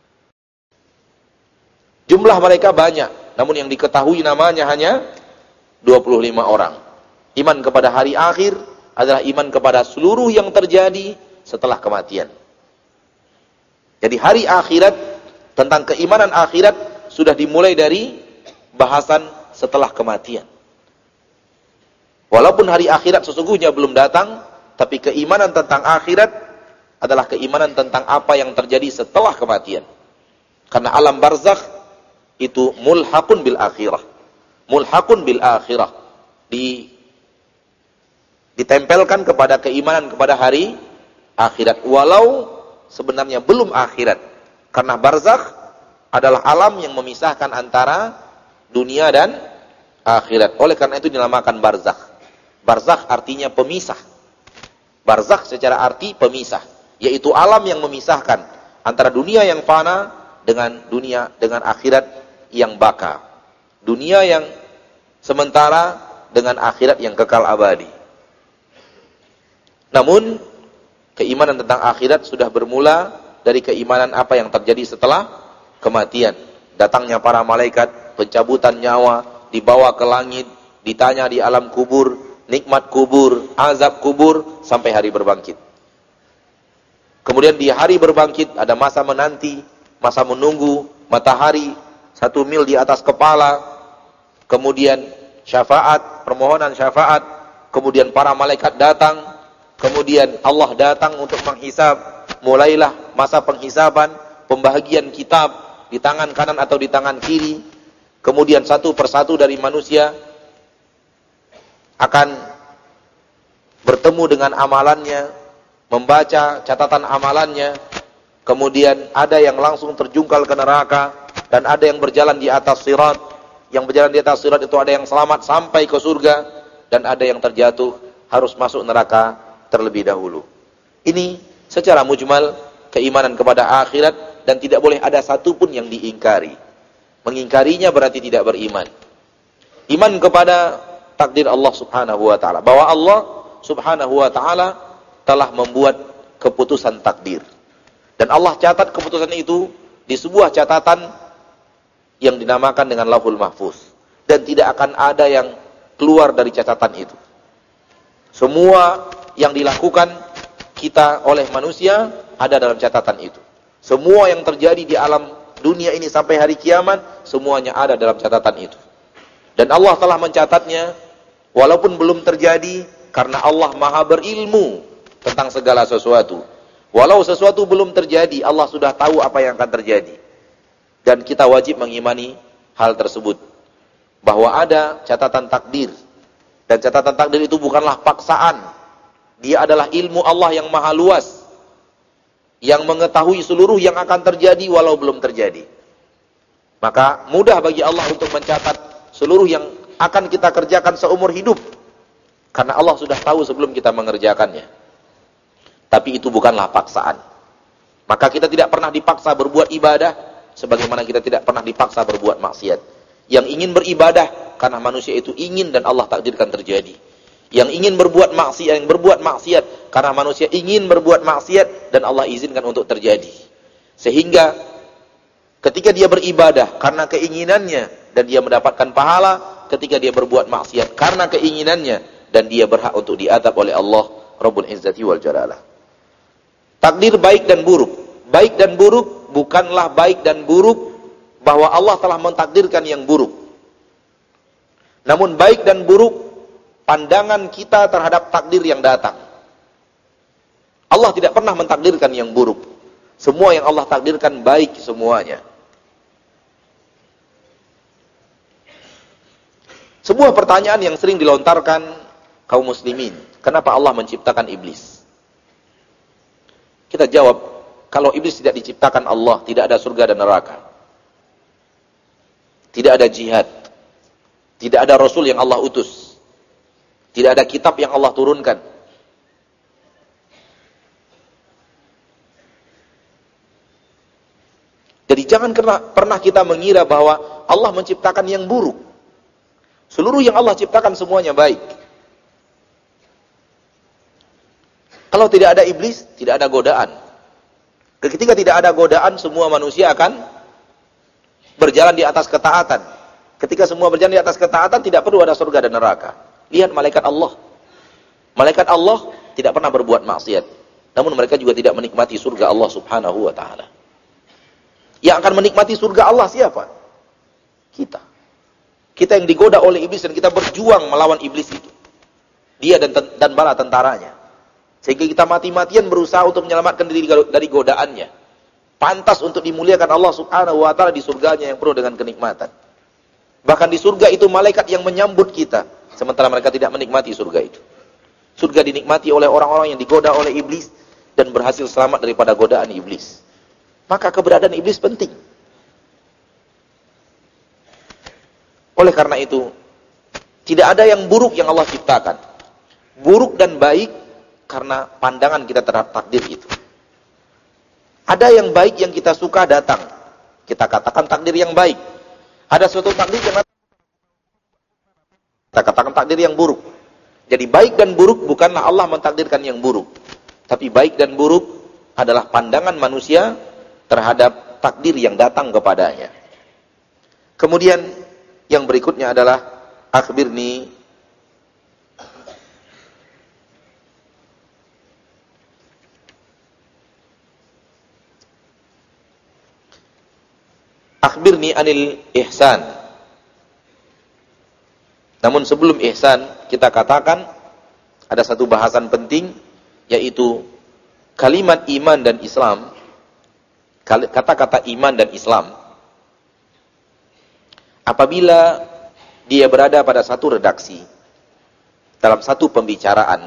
A: Jumlah mereka banyak, namun yang diketahui namanya hanya dua puluh lima orang. Iman kepada hari akhir adalah iman kepada seluruh yang terjadi setelah kematian. Jadi hari akhirat, tentang keimanan akhirat sudah dimulai dari bahasan setelah kematian. Walaupun hari akhirat sesungguhnya belum datang, tapi keimanan tentang akhirat adalah keimanan tentang apa yang terjadi setelah kematian. Karena alam barzakh itu mulhaqun bil akhirah. Mulhaqun bil akhirah. Di, ditempelkan kepada keimanan kepada hari akhirat. Walau sebenarnya belum akhirat. Karena barzakh adalah alam yang memisahkan antara dunia dan akhirat. Oleh karena itu dinamakan barzakh. Barzakh artinya pemisah. Barzakh secara arti pemisah, yaitu alam yang memisahkan antara dunia yang fana dengan dunia dengan akhirat yang baka. Dunia yang sementara dengan akhirat yang kekal abadi. Namun keimanan tentang akhirat sudah bermula dari keimanan apa yang terjadi setelah kematian. Datangnya para malaikat, pencabutan nyawa, dibawa ke langit, ditanya di alam kubur, nikmat kubur, azab kubur, sampai hari berbangkit. Kemudian di hari berbangkit ada masa menanti, masa menunggu, matahari satu mil di atas kepala, kemudian syafaat, permohonan syafaat, kemudian para malaikat datang, kemudian Allah datang untuk menghisab. Mulailah masa penghisaban, pembahagian kitab di tangan kanan atau di tangan kiri. Kemudian satu persatu dari manusia akan bertemu dengan amalannya, membaca catatan amalannya. Kemudian ada yang langsung terjungkal ke neraka, dan ada yang berjalan di atas sirat. Yang berjalan di atas sirat itu ada yang selamat sampai ke surga, dan ada yang terjatuh harus masuk neraka terlebih dahulu. Ini secara mujmal keimanan kepada akhirat, dan tidak boleh ada satupun yang diingkari. Mengingkarinya berarti tidak beriman. Iman kepada takdir Allah subhanahu wa ta'ala, bahwa Allah subhanahu wa ta'ala telah membuat keputusan takdir, dan Allah catat keputusan itu di sebuah catatan yang dinamakan dengan Lauhul Mahfuz, dan tidak akan ada yang keluar dari catatan itu. Semua yang dilakukan kita oleh manusia ada dalam catatan itu. Semua yang terjadi di alam dunia ini sampai hari kiamat, semuanya ada dalam catatan itu. Dan Allah telah mencatatnya walaupun belum terjadi, karena Allah maha berilmu tentang segala sesuatu. Walau sesuatu belum terjadi, Allah sudah tahu apa yang akan terjadi. Dan kita wajib mengimani hal tersebut, bahwa ada catatan takdir. Dan catatan takdir itu bukanlah paksaan. Dia adalah ilmu Allah yang maha luas, yang mengetahui seluruh yang akan terjadi walau belum terjadi. Maka mudah bagi Allah untuk mencatat seluruh yang akan kita kerjakan seumur hidup, karena Allah sudah tahu sebelum kita mengerjakannya. Tapi itu bukanlah paksaan. Maka kita tidak pernah dipaksa berbuat ibadah, sebagaimana kita tidak pernah dipaksa berbuat maksiat. Yang ingin beribadah karena manusia itu ingin dan Allah takdirkan terjadi. Yang ingin berbuat maksiat, yang berbuat maksiat karena manusia ingin berbuat maksiat dan Allah izinkan untuk terjadi. Sehingga ketika dia beribadah karena keinginannya dan dia mendapatkan pahala, ketika dia berbuat maksiat karena keinginannya dan dia berhak untuk diadab oleh Allah Rabbul Izzati wal Jalalah. Takdir baik dan buruk. Baik dan buruk bukanlah baik dan buruk bahwa Allah telah mentakdirkan yang buruk. Namun baik dan buruk pandangan kita terhadap takdir yang datang. Allah tidak pernah mentakdirkan yang buruk. Semua yang Allah takdirkan baik semuanya. Sebuah pertanyaan yang sering dilontarkan kaum muslimin, kenapa Allah menciptakan iblis? Kita jawab, kalau iblis tidak diciptakan Allah, tidak ada surga dan neraka. Tidak ada jihad. Tidak ada rasul yang Allah utus. Tidak ada kitab yang Allah turunkan. Jadi jangan pernah kita mengira bahwa Allah menciptakan yang buruk. Seluruh yang Allah ciptakan semuanya baik. Kalau tidak ada iblis, tidak ada godaan. Ketika tidak ada godaan, semua manusia akan berjalan di atas ketaatan. Ketika semua berjalan di atas ketaatan, tidak perlu ada surga dan neraka. Lihat malaikat Allah. Malaikat Allah tidak pernah berbuat maksiat. Namun mereka juga tidak menikmati surga Allah subhanahu wa ta'ala. Yang akan menikmati surga Allah siapa? Kita. Kita yang digoda oleh iblis dan kita berjuang melawan iblis itu. Dia dan, dan bala tentaranya. Sehingga kita mati-matian berusaha untuk menyelamatkan diri dari godaannya. Pantas untuk dimuliakan Allah subhanahu wa ta'ala di surganya yang penuh dengan kenikmatan. Bahkan di surga itu malaikat yang menyambut kita. Sementara mereka tidak menikmati surga itu. Surga dinikmati oleh orang-orang yang digoda oleh iblis dan berhasil selamat daripada godaan iblis. Maka keberadaan iblis penting. Oleh karena itu, tidak ada yang buruk yang Allah ciptakan. Buruk dan baik karena pandangan kita terhadap takdir itu. Ada yang baik yang kita suka datang, kita katakan takdir yang baik. Ada suatu takdir yang kita katakan takdir yang buruk. Jadi baik dan buruk bukanlah Allah mentakdirkan yang buruk, tapi baik dan buruk adalah pandangan manusia terhadap takdir yang datang kepadanya. Kemudian yang berikutnya adalah akhbirni akhbirni anil ihsan. Namun sebelum ihsan, kita katakan ada satu bahasan penting, yaitu kalimat iman dan Islam. Kata-kata iman dan Islam, apabila dia berada pada satu redaksi, dalam satu pembicaraan,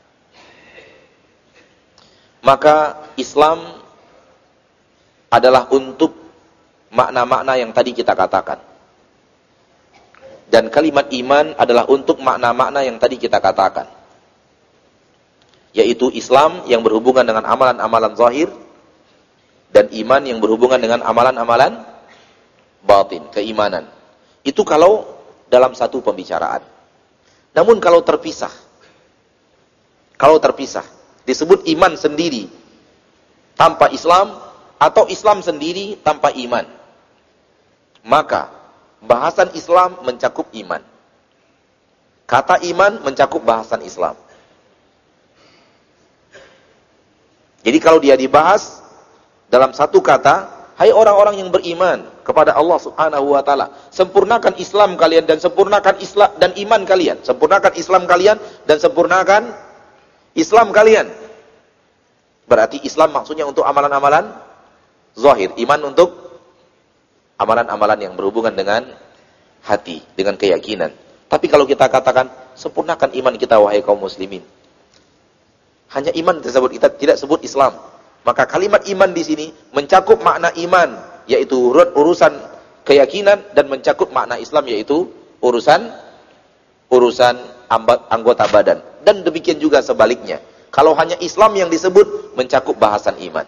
A: maka Islam adalah untuk makna-makna yang tadi kita katakan. Dan kalimat iman adalah untuk makna-makna yang tadi kita katakan. Yaitu Islam yang berhubungan dengan amalan-amalan zahir, dan iman yang berhubungan dengan amalan-amalan batin, keimanan. Itu kalau dalam satu pembicaraan. Namun kalau terpisah, kalau terpisah, disebut iman sendiri tanpa Islam, atau Islam sendiri tanpa iman, maka bahasan Islam mencakup iman. Kata iman mencakup bahasan Islam. Jadi kalau dia dibahas dalam satu kata, hai orang-orang yang beriman kepada Allah Subhanahu wa taala, sempurnakan Islam kalian dan sempurnakan Islam dan iman kalian. Sempurnakan Islam kalian dan sempurnakan Islam kalian. Berarti Islam maksudnya untuk amalan-amalan zahir, iman untuk amalan-amalan yang berhubungan dengan hati, dengan keyakinan. Tapi kalau kita katakan sempurnakan iman kita wahai kaum muslimin, hanya iman tersebut, kita tidak sebut Islam. Maka kalimat iman di sini mencakup makna iman, yaitu urusan keyakinan, dan mencakup makna Islam, yaitu urusan urusan anggota badan. Dan demikian juga sebaliknya. Kalau hanya Islam yang disebut, mencakup bahasan iman.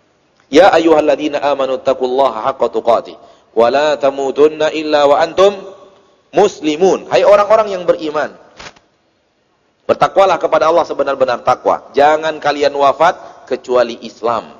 A: Ya ayyuhalladzina amanu taqullaha haqqa tuqatih wa la tamutunna illa wa antum muslimun. Hai orang-orang yang beriman, bertakwalah kepada Allah sebenar-benar takwa. Jangan kalian wafat kecuali Islam.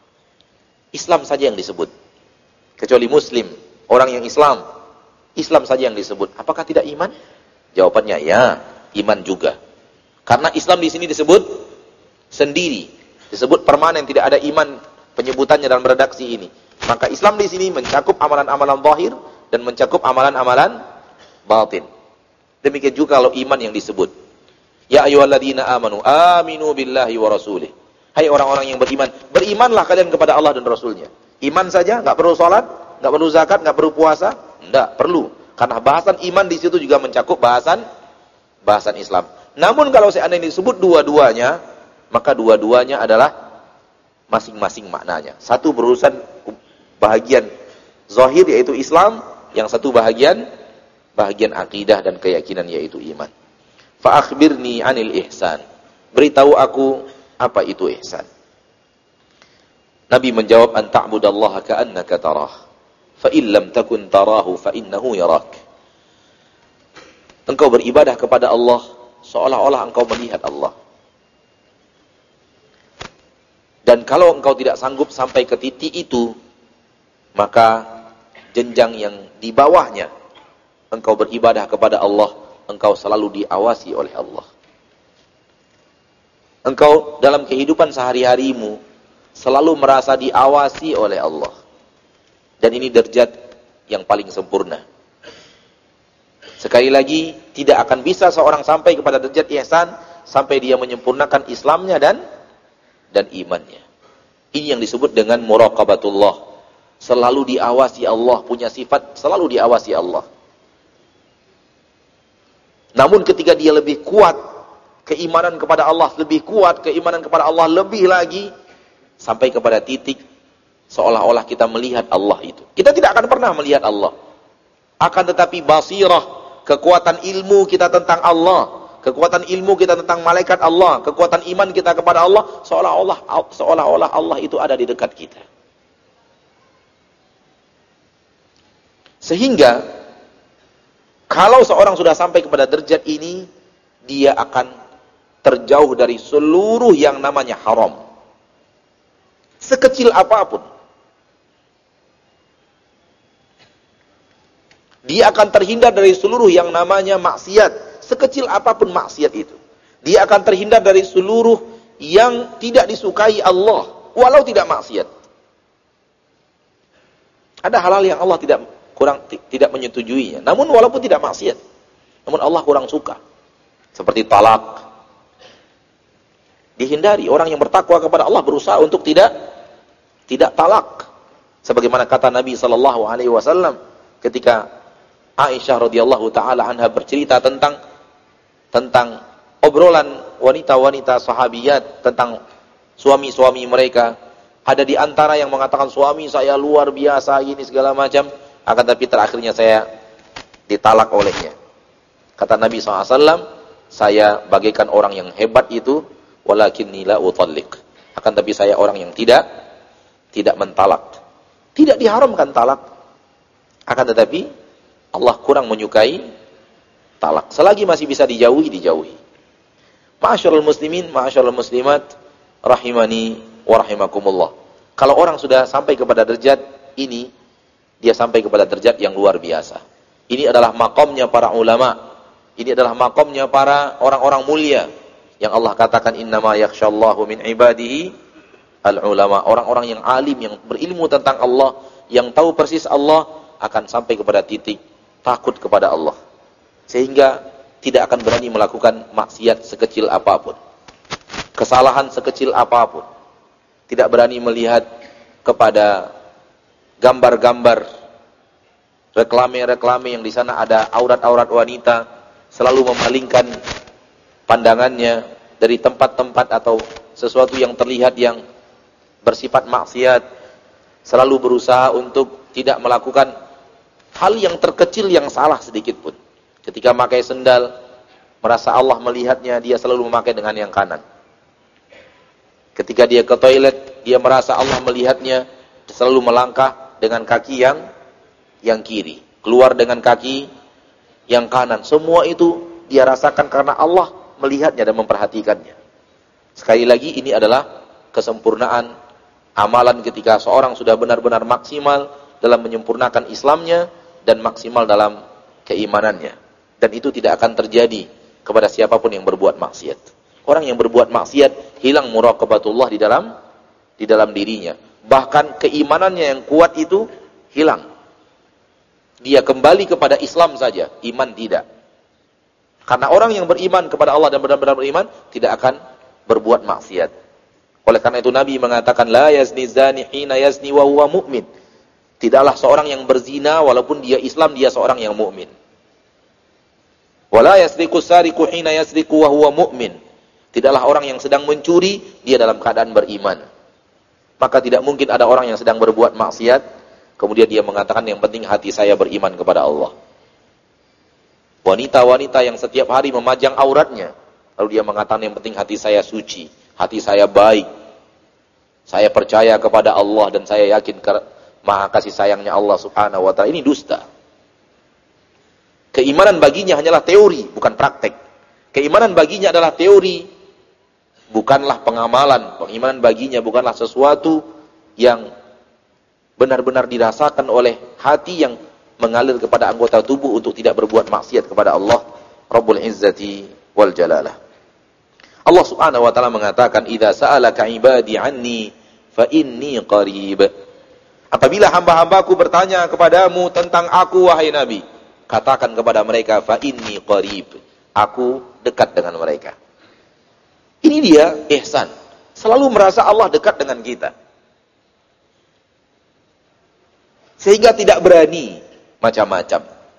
A: Islam saja yang disebut. Kecuali muslim, orang yang Islam. Islam saja yang disebut. Apakah tidak iman? Jawabannya ya, iman juga. Karena Islam di sini disebut sendiri, disebut permanen, tidak ada iman penyebutannya dalam redaksi ini. Maka Islam di sini mencakup amalan-amalan zahir dan mencakup amalan-amalan batin. Demikian juga kalau iman yang disebut. Ya ayyuhalladzina amanu aminu billahi wa rasulih. Hai orang-orang yang beriman, berimanlah kalian kepada Allah dan Rasulnya. Iman saja, nggak perlu sholat, nggak perlu zakat, nggak perlu puasa, nggak perlu. Karena bahasan iman di situ juga mencakup bahasan bahasan Islam. Namun kalau seandainya disebut dua-duanya, maka dua-duanya adalah masing-masing maknanya. Satu berurusan bahagian zahir yaitu Islam, yang satu bahagian bahagian akidah dan keyakinan yaitu iman. Fa akhbirni 'anil ihsan. Beritahu aku apa itu ihsan. Nabi menjawab, an ta'budallaha ka'annaka tarah, fa in lam takun tarahu fa innahu yarak. Engkau beribadah kepada Allah seolah-olah engkau melihat Allah. Dan kalau engkau tidak sanggup sampai ke titik itu, maka jenjang yang di bawahnya, engkau beribadah kepada Allah, engkau selalu diawasi oleh Allah. Engkau dalam kehidupan sehari-harimu selalu merasa diawasi oleh Allah. Dan ini derajat yang paling sempurna. Sekali lagi, tidak akan bisa seorang sampai kepada derajat ihsan sampai dia menyempurnakan Islamnya dan dan imannya. Ini yang disebut dengan muraqabatullah. Selalu diawasi Allah, punya sifat selalu diawasi Allah. Namun ketika dia lebih kuat keimanan kepada Allah, lebih kuat keimanan kepada Allah lebih lagi, sampai kepada titik seolah-olah kita melihat Allah itu. Kita tidak akan pernah melihat Allah. Akan tetapi basirah, kekuatan ilmu kita tentang Allah, kekuatan ilmu kita tentang malaikat Allah, kekuatan iman kita kepada Allah, seolah-olah seolah-olah Allah itu ada di dekat kita. Sehingga kalau seorang sudah sampai kepada derajat ini, dia akan terjauh dari seluruh yang namanya haram. Sekecil apapun. Dia akan terhindar dari seluruh yang namanya maksiat. Sekecil apapun maksiat itu. Dia akan terhindar dari seluruh yang tidak disukai Allah. Walau tidak maksiat. Ada hal-hal yang Allah tidak kurang tidak menyetujuinya. Namun walaupun tidak maksiat. Namun Allah kurang suka. Seperti talak. Dihindari. Orang yang bertakwa kepada Allah berusaha untuk tidak tidak talak. Sebagaimana kata Nabi sallallahu alaihi wasallam ketika Aisyah radhiyallahu taala anha bercerita tentang tentang obrolan wanita-wanita sahabiyat tentang suami-suami mereka. Ada di antara yang mengatakan suami saya luar biasa ini segala macam, akan tapi terakhirnya saya ditalak olehnya. Kata Nabi sallallahu alaihi wasallam, saya bagaikan orang yang hebat itu, walakinni la utalliq. Akan tapi saya orang yang tidak tidak mentalak. Tidak diharamkan talak. Akan tetapi Allah kurang menyukai talak. Selagi masih bisa dijauhi, dijauhi. Ma'asyiral muslimin, ma'asyiral muslimat, rahimani wa rahimakumullah. Kalau orang sudah sampai kepada derajat ini, dia sampai kepada derajat yang luar biasa. Ini adalah makamnya para ulama. Ini adalah makamnya para orang-orang mulia. Yang Allah katakan, innama yakhshallahu min ibadihi al-ulama. Orang-orang yang alim, yang berilmu tentang Allah, yang tahu persis Allah, akan sampai kepada titik takut kepada Allah. Sehingga tidak akan berani melakukan maksiat sekecil apapun. Kesalahan sekecil apapun. Tidak berani melihat kepada gambar-gambar reklame-reklame yang di sana ada aurat-aurat wanita, selalu memalingkan pandangannya dari tempat-tempat atau sesuatu yang terlihat yang bersifat maksiat, selalu berusaha untuk tidak melakukan hal yang terkecil yang salah sedikit pun. Ketika memakai sendal, merasa Allah melihatnya, dia selalu memakai dengan yang kanan. Ketika dia ke toilet, dia merasa Allah melihatnya, selalu melangkah dengan kaki yang yang kiri, keluar dengan kaki yang kanan. Semua itu dia rasakan karena Allah melihatnya dan memperhatikannya. Sekali lagi, ini adalah kesempurnaan amalan ketika seorang sudah benar-benar maksimal dalam menyempurnakan Islamnya dan maksimal dalam keimanannya. Dan itu tidak akan terjadi kepada siapapun yang berbuat maksiat. Orang yang berbuat maksiat hilang muraqabatullah di dalam di dalam dirinya. Bahkan keimanannya yang kuat itu hilang. Dia kembali kepada Islam saja, iman tidak. Karena orang yang beriman kepada Allah dan benar-benar beriman tidak akan berbuat maksiat. Oleh karena itu Nabi mengatakan la yazni zani hina yazni wa huwa mu'min. Tidaklah seorang yang berzina walaupun dia Islam, dia seorang yang mukmin. Wala yasriqu sariqu hina yasriqu wa huwa mu'min. Tidaklah orang yang sedang mencuri, dia dalam keadaan beriman. Maka tidak mungkin ada orang yang sedang berbuat maksiat kemudian dia mengatakan yang penting hati saya beriman kepada Allah. Wanita-wanita yang setiap hari memajang auratnya, lalu dia mengatakan yang penting hati saya suci, hati saya baik. Saya percaya kepada Allah dan saya yakin Maha kasih sayangnya Allah subhanahu wa ta'ala. Ini dusta. Keimanan baginya hanyalah teori, bukan praktek. Keimanan baginya adalah teori, bukanlah pengamalan. Pengimanan baginya bukanlah sesuatu yang benar-benar dirasakan oleh hati yang mengalir kepada anggota tubuh untuk tidak berbuat maksiat kepada Allah Rabbul Izzati wal Jalalah. Allah subhanahu wa ta'ala mengatakan, idza sa'alaka ibadi anni fa inni qarib. Apabila hamba-hambaku bertanya kepadamu tentang aku, wahai Nabi, katakan kepada mereka, fa inni qarib. Aku dekat dengan mereka. Ini dia ihsan. Selalu merasa Allah dekat dengan kita. Sehingga tidak berani macam-macam.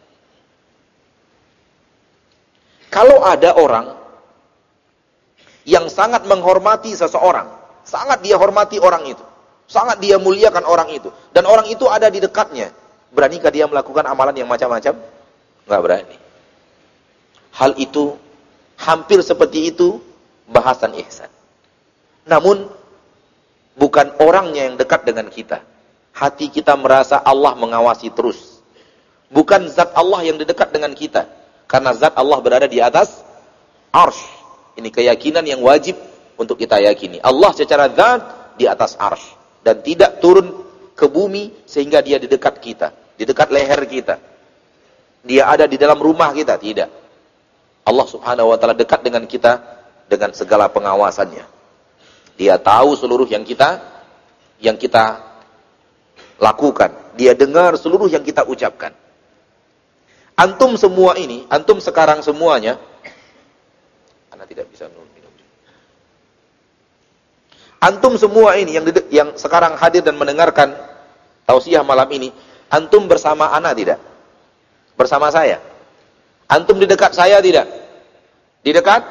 A: Kalau ada orang yang sangat menghormati seseorang, sangat dia hormati orang itu, sangat dia muliakan orang itu, dan orang itu ada di dekatnya, beranikah dia melakukan amalan yang macam-macam? Enggak berani. Hal itu Hampir seperti itu bahasan ihsan. Namun bukan orangnya yang dekat dengan kita. Hati kita merasa Allah mengawasi terus. Bukan zat Allah yang dekat dengan kita. Karena zat Allah berada di atas arsy. Ini keyakinan yang wajib untuk kita yakini. Allah secara zat di atas arsy. Dan tidak turun ke bumi sehingga dia di dekat kita. Di dekat leher kita. Dia ada di dalam rumah kita. Tidak. Allah subhanahu wa ta'ala dekat dengan kita dengan segala pengawasannya. Dia tahu seluruh yang kita yang kita lakukan. Dia dengar seluruh yang kita ucapkan. Antum semua ini, antum sekarang semuanya, Anda tidak bisa minum. Antum semua ini yang yang sekarang hadir dan mendengarkan tausiah malam ini, antum bersama ana tidak? Bersama saya. Antum di dekat saya tidak? Di dekat?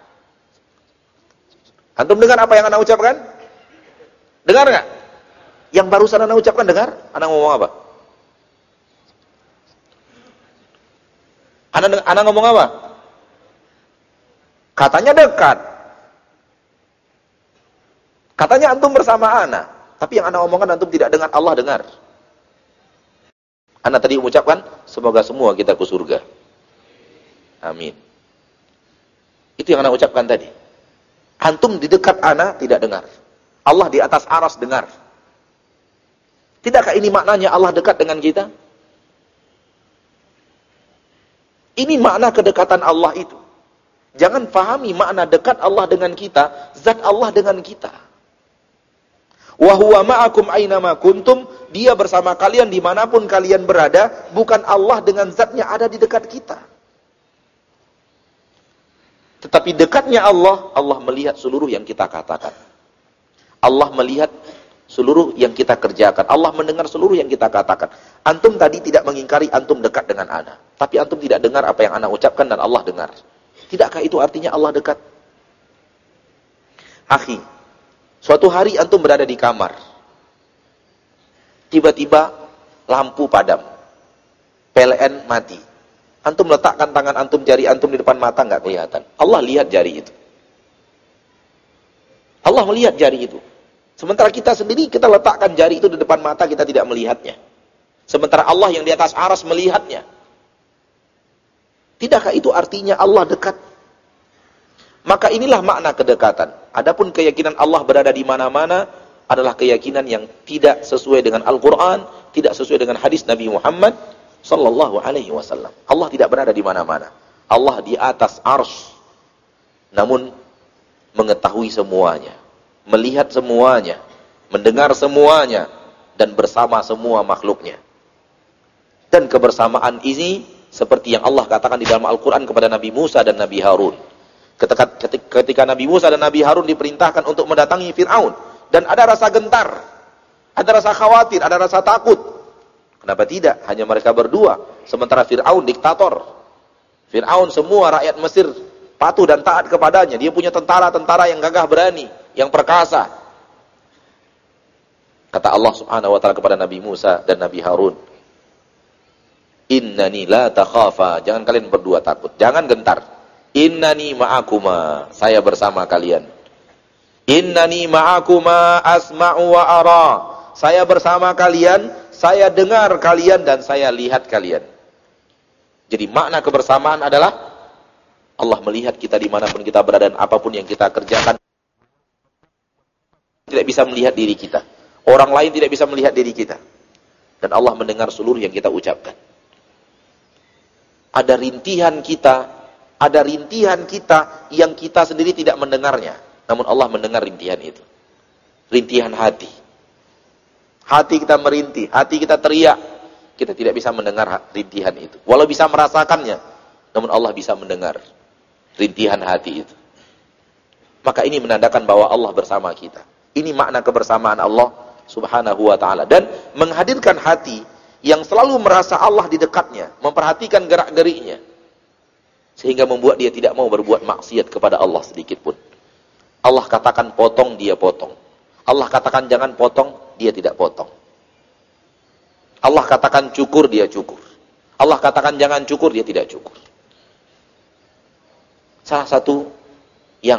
A: Antum dengar apa yang ana ucapkan? Dengar enggak? Yang barusan ana ucapkan dengar? Ana ngomong apa? Ana ana ngomong apa? Katanya dekat. Katanya antum bersama ana, tapi yang ana omongkan antum tidak dengar, Allah dengar. Ana tadi mengucapkan semoga semua kita ke surga. Amin. Itu yang ana ucapkan tadi. Antum di dekat ana tidak dengar. Allah di atas aras dengar. Tidakkah ini maknanya Allah dekat dengan kita? Ini makna kedekatan Allah itu. Jangan fahami makna dekat Allah dengan kita, zat Allah dengan kita. Wa huwa ma'akum aynama kuntum, dia bersama kalian dimanapun kalian berada, bukan Allah dengan zatnya ada di dekat kita. Tetapi dekatnya Allah, Allah melihat seluruh yang kita katakan. Allah melihat seluruh yang kita kerjakan. Allah mendengar seluruh yang kita katakan. Antum tadi tidak mengingkari antum dekat dengan ana. Tapi antum tidak dengar apa yang ana ucapkan dan Allah dengar. Tidakkah itu artinya Allah dekat? Akhi, suatu hari antum berada di kamar. Tiba-tiba lampu padam. P L N mati. Antum letakkan tangan antum, jari antum di depan mata, nggak kelihatan. Allah lihat jari itu. Allah melihat jari itu. Sementara kita sendiri, kita letakkan jari itu di depan mata, kita tidak melihatnya. Sementara Allah yang di atas aras melihatnya. Tidakkah itu artinya Allah dekat? Maka inilah makna kedekatan. Adapun keyakinan Allah berada di mana-mana adalah keyakinan yang tidak sesuai dengan Al-Quran, tidak sesuai dengan hadis Nabi Muhammad sallallahu alaihi wasallam. Allah tidak berada di mana-mana. Allah di atas arsy. Namun mengetahui semuanya, melihat semuanya, mendengar semuanya, dan bersama semua makhluknya. Dan kebersamaan ini seperti yang Allah katakan di dalam Al-Quran kepada Nabi Musa dan Nabi Harun. Ketika, ketika, ketika Nabi Musa dan Nabi Harun diperintahkan untuk mendatangi Fir'aun, dan ada rasa gentar, ada rasa khawatir, ada rasa takut. Kenapa tidak? Hanya mereka berdua. Sementara Fir'aun diktator. Fir'aun semua rakyat Mesir patuh dan taat kepadanya. Dia punya tentara-tentara yang gagah berani, yang perkasa. Kata Allah subhanahu wa ta'ala kepada Nabi Musa dan Nabi Harun, innani la takhafa, jangan kalian berdua takut, jangan gentar. Innani ma'akuma, saya bersama kalian. Innani ma'akuma asma'u wa ara, saya bersama kalian, saya dengar kalian dan saya lihat kalian. Jadi makna kebersamaan adalah Allah melihat kita dimanapun kita berada dan apapun yang kita kerjakan. Tidak bisa melihat diri kita, orang lain tidak bisa melihat diri kita, dan Allah mendengar seluruh yang kita ucapkan. Ada rintihan kita, ada rintihan kita yang kita sendiri tidak mendengarnya, namun Allah mendengar rintihan itu. Rintihan hati. Hati kita merintih, hati kita teriak, kita tidak bisa mendengar rintihan itu. Walau bisa merasakannya, namun Allah bisa mendengar rintihan hati itu. Maka ini menandakan bahwa Allah bersama kita. Ini makna kebersamaan Allah subhanahu wa ta'ala. Dan menghadirkan hati yang selalu merasa Allah di dekatnya, memperhatikan gerak-geriknya, sehingga membuat dia tidak mau berbuat maksiat kepada Allah sedikit pun. Allah katakan potong, dia potong. Allah katakan jangan potong, dia tidak potong. Allah katakan cukur, dia cukur. Allah katakan jangan cukur, dia tidak cukur. Salah satu yang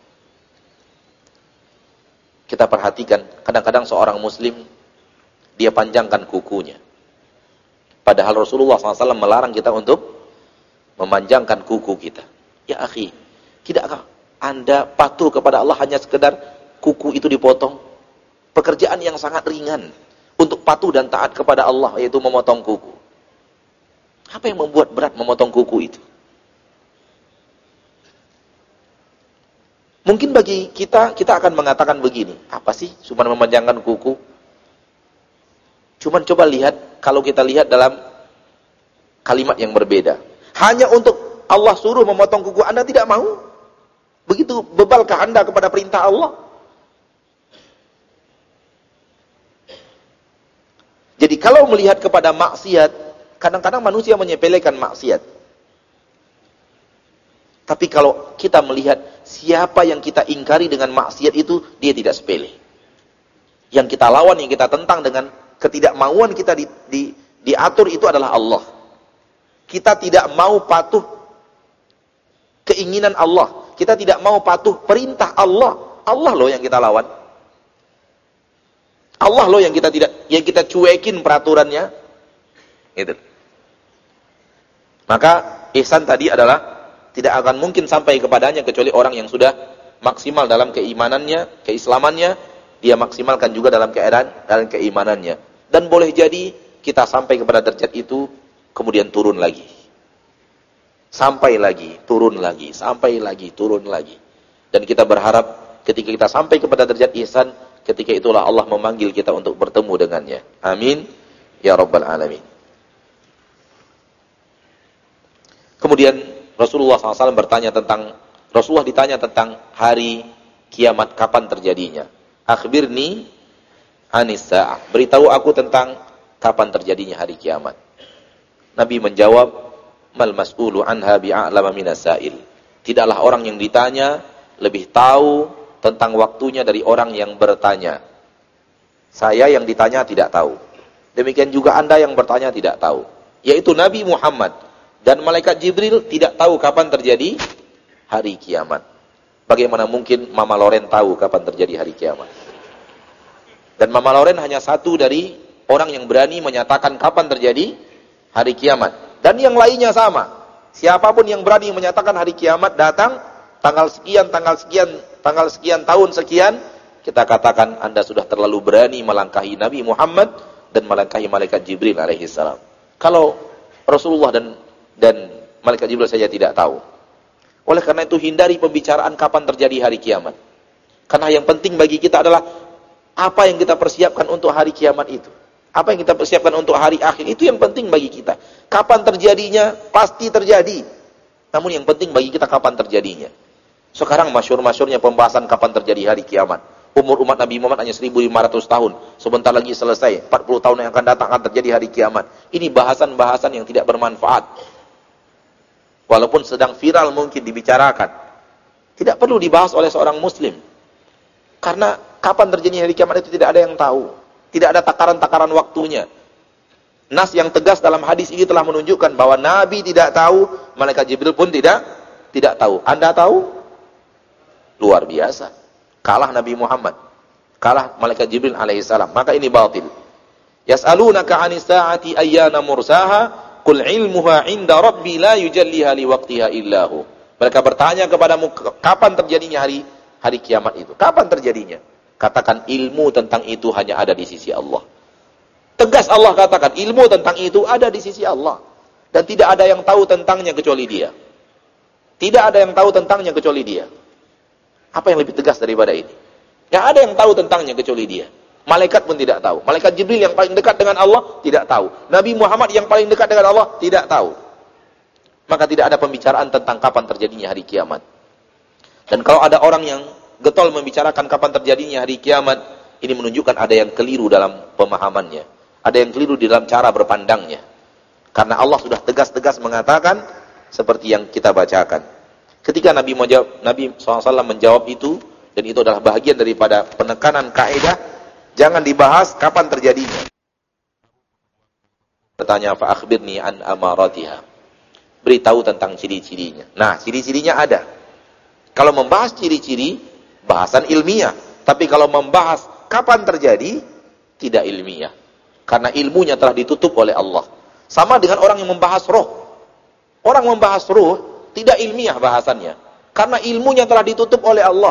A: kita perhatikan, kadang-kadang seorang muslim dia panjangkan kukunya. Padahal Rasulullah shallallahu alaihi wasallam melarang kita untuk memanjangkan kuku kita. Ya akhi, tidakkah Anda patuh kepada Allah hanya sekedar kuku itu dipotong? Pekerjaan yang sangat ringan untuk patuh dan taat kepada Allah, yaitu memotong kuku. Apa yang membuat berat memotong kuku itu? Mungkin bagi kita, kita akan mengatakan begini, apa sih cuma memanjangkan kuku? Cuman coba lihat, kalau kita lihat dalam kalimat yang berbeda. Hanya untuk Allah suruh memotong kuku, Anda tidak mau? Begitu bebalkah Anda kepada perintah Allah? Jadi kalau melihat kepada maksiat, kadang-kadang manusia menyepelekan maksiat. Tapi kalau kita melihat siapa yang kita ingkari dengan maksiat itu, dia tidak sepele. Yang kita lawan, yang kita tentang dengan ketidakmauan kita di, di, diatur itu adalah Allah. Kita tidak mau patuh keinginan Allah. Kita tidak mau patuh perintah Allah. Allah loh yang kita lawan. Allah loh yang kita tidak, yang kita cuekin peraturannya. Gitu. Maka ihsan tadi adalah tidak akan mungkin sampai kepadanya kecuali orang yang sudah maksimal dalam keimanannya, keislamannya, dia maksimalkan juga dalam keadaan dalam keimanannya. Dan boleh jadi kita sampai kepada derajat itu kemudian turun lagi. Sampai lagi, turun lagi, sampai lagi, turun lagi. Dan kita berharap ketika kita sampai kepada derajat ihsan, ketika itulah Allah memanggil kita untuk bertemu dengannya. Amin ya rabbal alamin. Kemudian Rasulullah shallallahu alaihi wasallam bertanya tentang, Rasulullah ditanya tentang hari kiamat, kapan terjadinya. Akhbirni anis sa'ah. Beritahu aku tentang kapan terjadinya hari kiamat. Nabi menjawab, mal mas'ulu anha bi'a'lama minas sa'il. Tidaklah orang yang ditanya lebih tahu tentang waktunya dari orang yang bertanya. Saya yang ditanya tidak tahu. Demikian juga Anda yang bertanya tidak tahu. Yaitu Nabi Muhammad. Dan malaikat Jibril tidak tahu kapan terjadi hari kiamat. Bagaimana mungkin Mama Loren tahu kapan terjadi hari kiamat? Dan Mama Loren hanya satu dari orang yang berani menyatakan kapan terjadi hari kiamat. Dan yang lainnya sama. Siapapun yang berani menyatakan hari kiamat datang, tanggal sekian, tanggal sekian, tanggal sekian, tahun sekian, kita katakan Anda sudah terlalu berani melangkahi Nabi Muhammad dan melangkahi malaikat Jibril alaihissalam. Kalau Rasulullah dan dan malaikat Jibril saja tidak tahu. Oleh karena itu hindari pembicaraan kapan terjadi hari kiamat. Karena yang penting bagi kita adalah apa yang kita persiapkan untuk hari kiamat itu. Apa yang kita persiapkan untuk hari akhir itu yang penting bagi kita. Kapan terjadinya pasti terjadi. Namun yang penting bagi kita kapan terjadinya. Sekarang masyhur-masyhurnya pembahasan kapan terjadi hari kiamat. Umur umat Nabi Muhammad hanya seribu lima ratus tahun. Sebentar lagi selesai. empat puluh tahun yang akan datang akan terjadi hari kiamat. Ini bahasan-bahasan yang tidak bermanfaat. Walaupun sedang viral mungkin dibicarakan. Tidak perlu dibahas oleh seorang muslim. Karena kapan terjadi hari kiamat itu tidak ada yang tahu. Tidak ada takaran-takaran waktunya. Nas yang tegas dalam hadis ini telah menunjukkan bahwa Nabi tidak tahu, malaikat Jibril pun tidak tidak tahu. Anda tahu? Luar biasa. Kalah Nabi Muhammad. Kalah malaikat Jibril alaihissalam. Maka ini batil. Yas'alunaka 'anis sa'ati ayyana mursaha. Qul ilmuha 'inda rabbi la yujalliha liwaqtiha illahu. Mereka bertanya kepadamu kapan terjadinya hari hari kiamat itu? Kapan terjadinya? Katakan ilmu tentang itu hanya ada di sisi Allah. Tegas Allah katakan ilmu tentang itu ada di sisi Allah dan tidak ada yang tahu tentangnya kecuali Dia. Tidak ada yang tahu tentangnya kecuali Dia. Apa yang lebih tegas daripada ini? Tidak ada yang tahu tentangnya kecuali Dia. Malaikat pun tidak tahu. Malaikat Jibril yang paling dekat dengan Allah tidak tahu. Nabi Muhammad yang paling dekat dengan Allah tidak tahu. Maka tidak ada pembicaraan tentang kapan terjadinya hari kiamat. Dan kalau ada orang yang getol membicarakan kapan terjadinya hari kiamat, ini menunjukkan ada yang keliru dalam pemahamannya. Ada yang keliru di dalam cara berpandangnya. Karena Allah sudah tegas-tegas mengatakan seperti yang kita bacakan. Ketika Nabi menjawab, Nabi shallallahu alaihi wasallam menjawab itu, dan itu adalah bahagian daripada penekanan kaidah. Jangan dibahas kapan terjadinya. Bertanya, fa akhbirni an amaratiha. Beritahu tentang ciri-cirinya. Nah, ciri-cirinya ada. Kalau membahas ciri-ciri, bahasan ilmiah. Tapi kalau membahas kapan terjadi, tidak ilmiah. Karena ilmunya telah ditutup oleh Allah. Sama dengan orang yang membahas roh. Orang membahas roh, tidak ilmiah bahasannya. Karena ilmunya telah ditutup oleh Allah.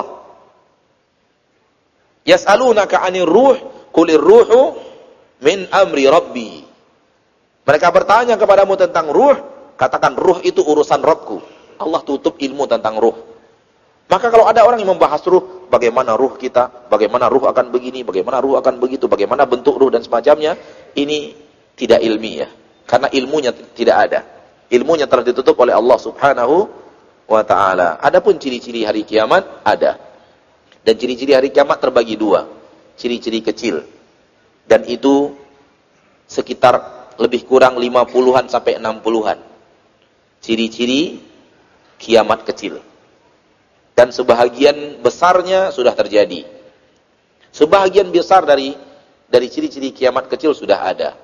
A: Yas'alunaka 'anir ruh, qulir ruhu min amri rabbi. Mereka bertanya kepadamu tentang ruh, katakan ruh itu urusan Rabbku. Allah tutup ilmu tentang ruh. Maka kalau ada orang yang membahas ruh, bagaimana ruh kita, bagaimana ruh akan begini, bagaimana ruh akan begitu, bagaimana bentuk ruh dan semacamnya, ini tidak ilmiah. Karena ilmunya tidak ada. Ilmunya telah ditutup oleh Allah Subhanahu wa ta'ala. Adapun ciri-ciri hari kiamat, ada. Dan ciri-ciri hari kiamat terbagi dua. Ciri-ciri kecil. Dan itu sekitar lebih kurang lima puluhan sampai enam puluhan. Ciri-ciri kiamat kecil. Dan sebahagian besarnya sudah terjadi. Sebahagian besar dari dari ciri-ciri kiamat kecil sudah ada.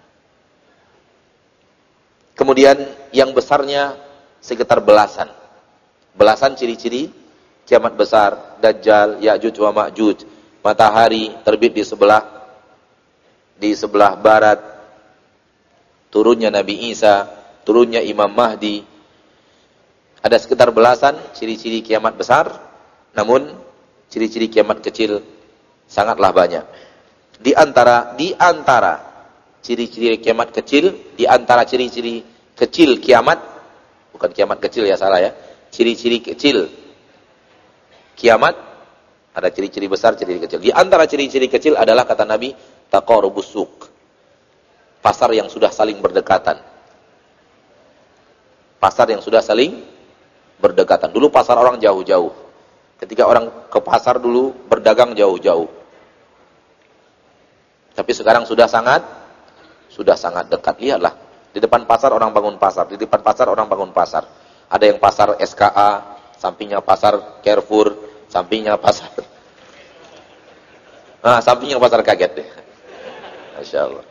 A: Kemudian yang besarnya sekitar belasan. Belasan ciri-ciri kiamat besar, Dajjal, Ya'juj wa Ma'juj, matahari terbit di sebelah di sebelah barat, turunnya Nabi Isa, turunnya Imam Mahdi. Ada sekitar belasan ciri-ciri kiamat besar, namun ciri-ciri kiamat kecil sangatlah banyak. Di antara di antara ciri-ciri kiamat kecil, di antara ciri-ciri kecil kiamat, bukan kiamat kecil ya, salah ya. Ciri-ciri kecil kiamat, ada ciri-ciri besar, ciri-ciri kecil. Di antara ciri-ciri kecil adalah kata Nabi, taqarubus suq. Pasar yang sudah saling berdekatan. Pasar yang sudah saling berdekatan. Dulu pasar orang jauh-jauh. Ketika orang ke pasar dulu berdagang jauh-jauh. Tapi sekarang sudah sangat sudah sangat dekat. Lihatlah, di depan pasar orang bangun pasar, di depan pasar orang bangun pasar. Ada yang pasar S K A, sampingnya pasar Carrefour, sampingnya pasar Nah, sampingnya pasar kaget deh. Masya Allah.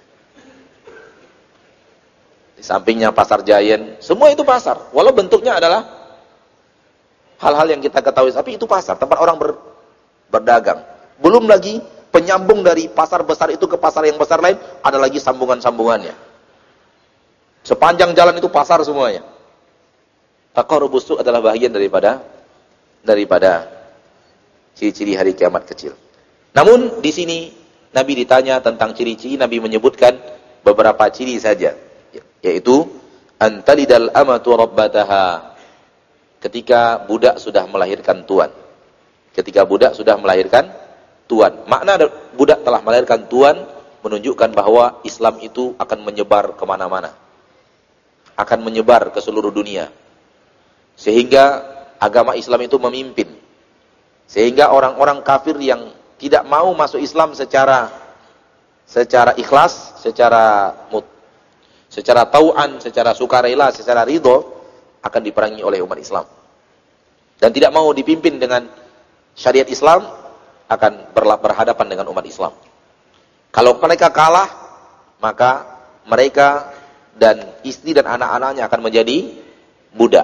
A: Di sampingnya pasar Giant, semua itu pasar. Walau bentuknya adalah hal-hal yang kita ketahui, tapi itu pasar, tempat orang ber, berdagang. Belum lagi penyambung dari pasar besar itu ke pasar yang besar lain, ada lagi sambungan-sambungannya. Sepanjang jalan itu pasar semuanya. Taqarubus suq adalah bagian daripada daripada ciri-ciri hari kiamat kecil. Namun di sini Nabi ditanya tentang ciri-ciri, Nabi menyebutkan beberapa ciri saja, yaitu antalidal amatu rabbataha, ketika budak sudah melahirkan tuan. Ketika budak sudah melahirkan tuan. Makna budak telah melahirkan tuan menunjukkan bahwa Islam itu akan menyebar kemana-mana. Akan menyebar ke seluruh dunia. Sehingga agama Islam itu memimpin. Sehingga orang-orang kafir yang tidak mau masuk Islam secara secara ikhlas, secara mut, secara tau'an, secara sukarela, secara ridho, akan diperangi oleh umat Islam. Dan tidak mau dipimpin dengan syariat Islam, akan berhadapan dengan umat Islam. Kalau mereka kalah, maka mereka dan istri dan anak-anaknya akan menjadi budak.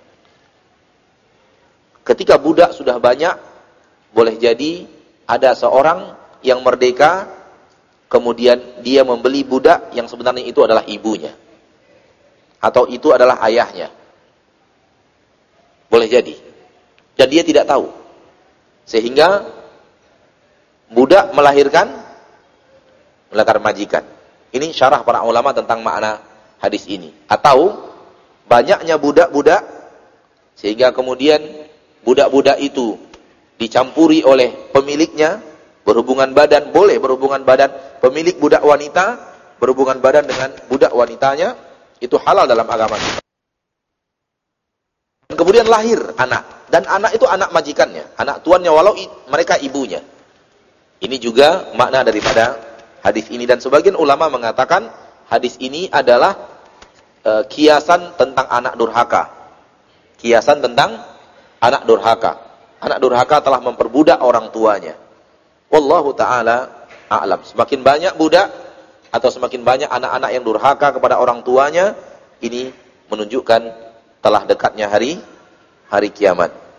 A: Ketika budak sudah banyak, boleh jadi ada seorang yang merdeka, kemudian dia membeli budak yang sebenarnya itu adalah ibunya. Atau itu adalah ayahnya. Boleh jadi. Dan dia tidak tahu. Sehingga budak melahirkan melahirkan majikan. Ini syarah para ulama tentang makna hadis ini. Atau banyaknya budak-budak sehingga kemudian budak-budak itu dicampuri oleh pemiliknya, berhubungan badan, boleh berhubungan badan, pemilik budak wanita berhubungan badan dengan budak wanitanya, itu halal dalam agama kita. Dan kemudian lahir anak, dan anak itu anak majikannya, anak tuannya walau i, mereka ibunya. Ini juga makna daripada hadis ini, dan sebagian ulama mengatakan hadis ini adalah e, kiasan tentang anak durhaka. Kiasan tentang anak durhaka. Anak durhaka telah memperbudak orang tuanya. Wallahu ta'ala a'lam. Semakin banyak budak atau semakin banyak anak-anak yang durhaka kepada orang tuanya, ini menunjukkan telah dekatnya hari hari kiamat.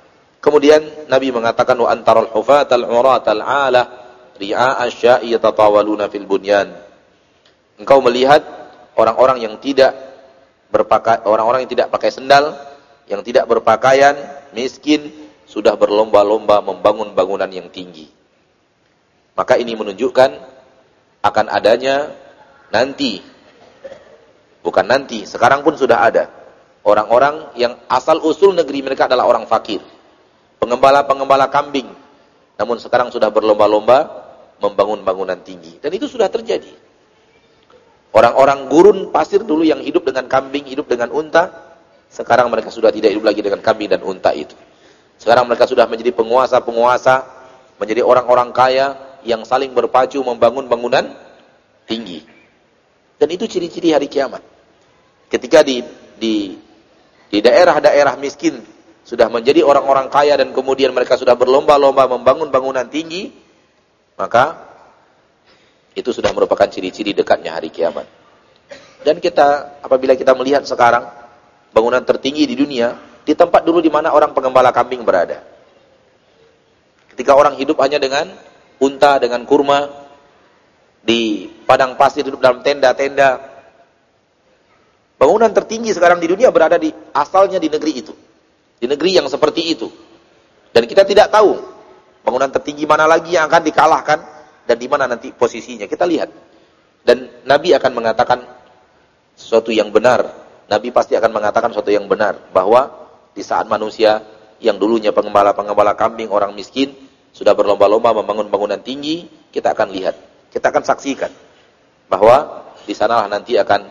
A: Kemudian Nabi mengatakan wa antaral hufatal uratal ala ri'a asya'i yatatawaluna fil bunyan. Engkau melihat orang-orang yang tidak berpakaian, orang-orang yang tidak pakai sendal, yang tidak berpakaian, miskin, sudah berlomba-lomba membangun bangunan yang tinggi. Maka ini menunjukkan akan adanya nanti, bukan nanti, sekarang pun sudah ada orang-orang yang asal usul negeri mereka adalah orang fakir, pengembala-pengembala kambing, namun sekarang sudah berlomba-lomba membangun bangunan tinggi. Dan itu sudah terjadi. Orang-orang gurun pasir dulu yang hidup dengan kambing, hidup dengan unta, sekarang mereka sudah tidak hidup lagi dengan kambing dan unta itu. Sekarang mereka sudah menjadi penguasa-penguasa, menjadi orang-orang kaya yang saling berpacu membangun bangunan tinggi. Dan itu ciri-ciri hari kiamat. Ketika di di di daerah-daerah miskin sudah menjadi orang-orang kaya dan kemudian mereka sudah berlomba-lomba membangun bangunan tinggi, maka itu sudah merupakan ciri-ciri dekatnya hari kiamat. Dan kita, apabila kita melihat sekarang bangunan tertinggi di dunia, di tempat dulu di mana orang pengembala kambing berada. Ketika orang hidup hanya dengan unta, dengan kurma, di padang pasir, hidup dalam tenda-tenda. Bangunan tertinggi sekarang di dunia berada di asalnya di negeri itu. Di negeri yang seperti itu. Dan kita tidak tahu bangunan tertinggi mana lagi yang akan dikalahkan dan di mana nanti posisinya. Kita lihat. Dan Nabi akan mengatakan sesuatu yang benar. Nabi pasti akan mengatakan sesuatu yang benar. Bahwa di saat manusia yang dulunya pengembala-pengembala kambing, orang miskin, sudah berlomba-lomba membangun bangunan tinggi, kita akan lihat. Kita akan saksikan. Bahwa di sanalah nanti akan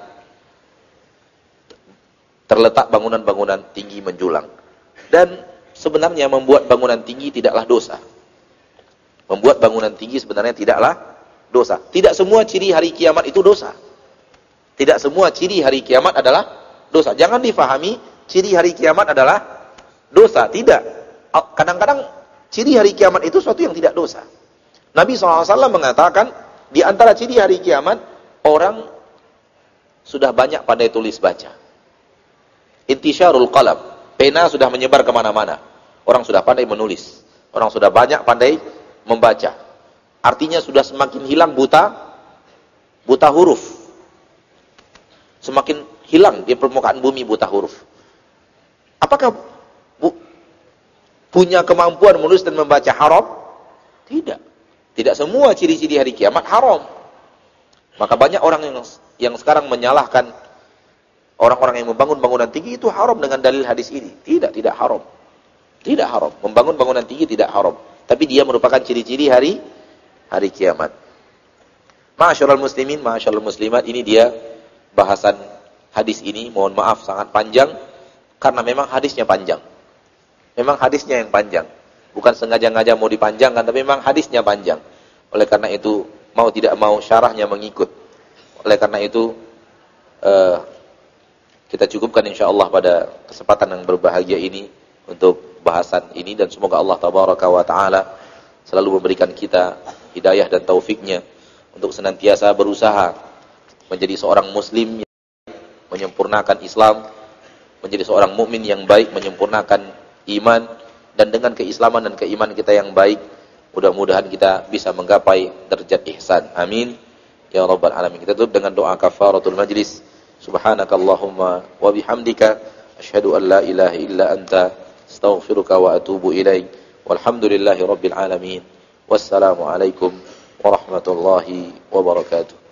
A: terletak bangunan-bangunan tinggi menjulang. Dan sebenarnya membuat bangunan tinggi tidaklah dosa. Membuat bangunan tinggi sebenarnya tidaklah dosa. Tidak semua ciri hari kiamat itu dosa. Tidak semua ciri hari kiamat adalah dosa. Jangan difahami ciri hari kiamat adalah dosa. Tidak. Kadang-kadang ciri hari kiamat itu sesuatu yang tidak dosa. Nabi shallallahu alaihi wasallam mengatakan, di antara ciri hari kiamat, orang sudah banyak pandai tulis baca. Intisyarul qalam. Pena sudah menyebar kemana-mana. Orang sudah pandai menulis. Orang sudah banyak pandai membaca. Artinya sudah semakin hilang buta buta huruf. Semakin hilang di permukaan bumi buta huruf. Apakah bu, punya kemampuan menulis dan membaca haram? Tidak. Tidak semua ciri-ciri hari kiamat haram. Maka banyak orang yang yang sekarang menyalahkan orang-orang yang membangun bangunan tinggi itu haram dengan dalil hadis ini. Tidak, tidak haram. Tidak haram. Membangun bangunan tinggi tidak haram. Tapi dia merupakan ciri-ciri hari hari kiamat. Ma'asyiral muslimin, ma'asyiral muslimat, ini dia bahasan hadis ini. Mohon maaf sangat panjang karena memang hadisnya panjang. Memang hadisnya yang panjang. Bukan sengaja-ngaja mau dipanjangkan, tapi memang hadisnya panjang. Oleh karena itu, mau tidak mau syarahnya mengikut. Oleh karena itu, uh, kita cukupkan insyaallah pada kesempatan yang berbahagia ini untuk bahasan ini, dan semoga Allah tabaraka wa taala selalu memberikan kita hidayah dan taufiknya untuk senantiasa berusaha menjadi seorang muslim yang menyempurnakan Islam, menjadi seorang mukmin yang baik, menyempurnakan iman, dan dengan keislaman dan keimanan kita yang baik, mudah-mudahan kita bisa menggapai derajat ihsan. Amin ya rabbal alamin. Kita tutup dengan doa kafaratul majlis. Subhanakallahumma wa bihamdika asyhadu an la ilaha illa anta astaghfiruka wa atubu ilaik. Walhamdulillahi rabbil alamin. Wassalamu alaikum warahmatullahi wabarakatuh.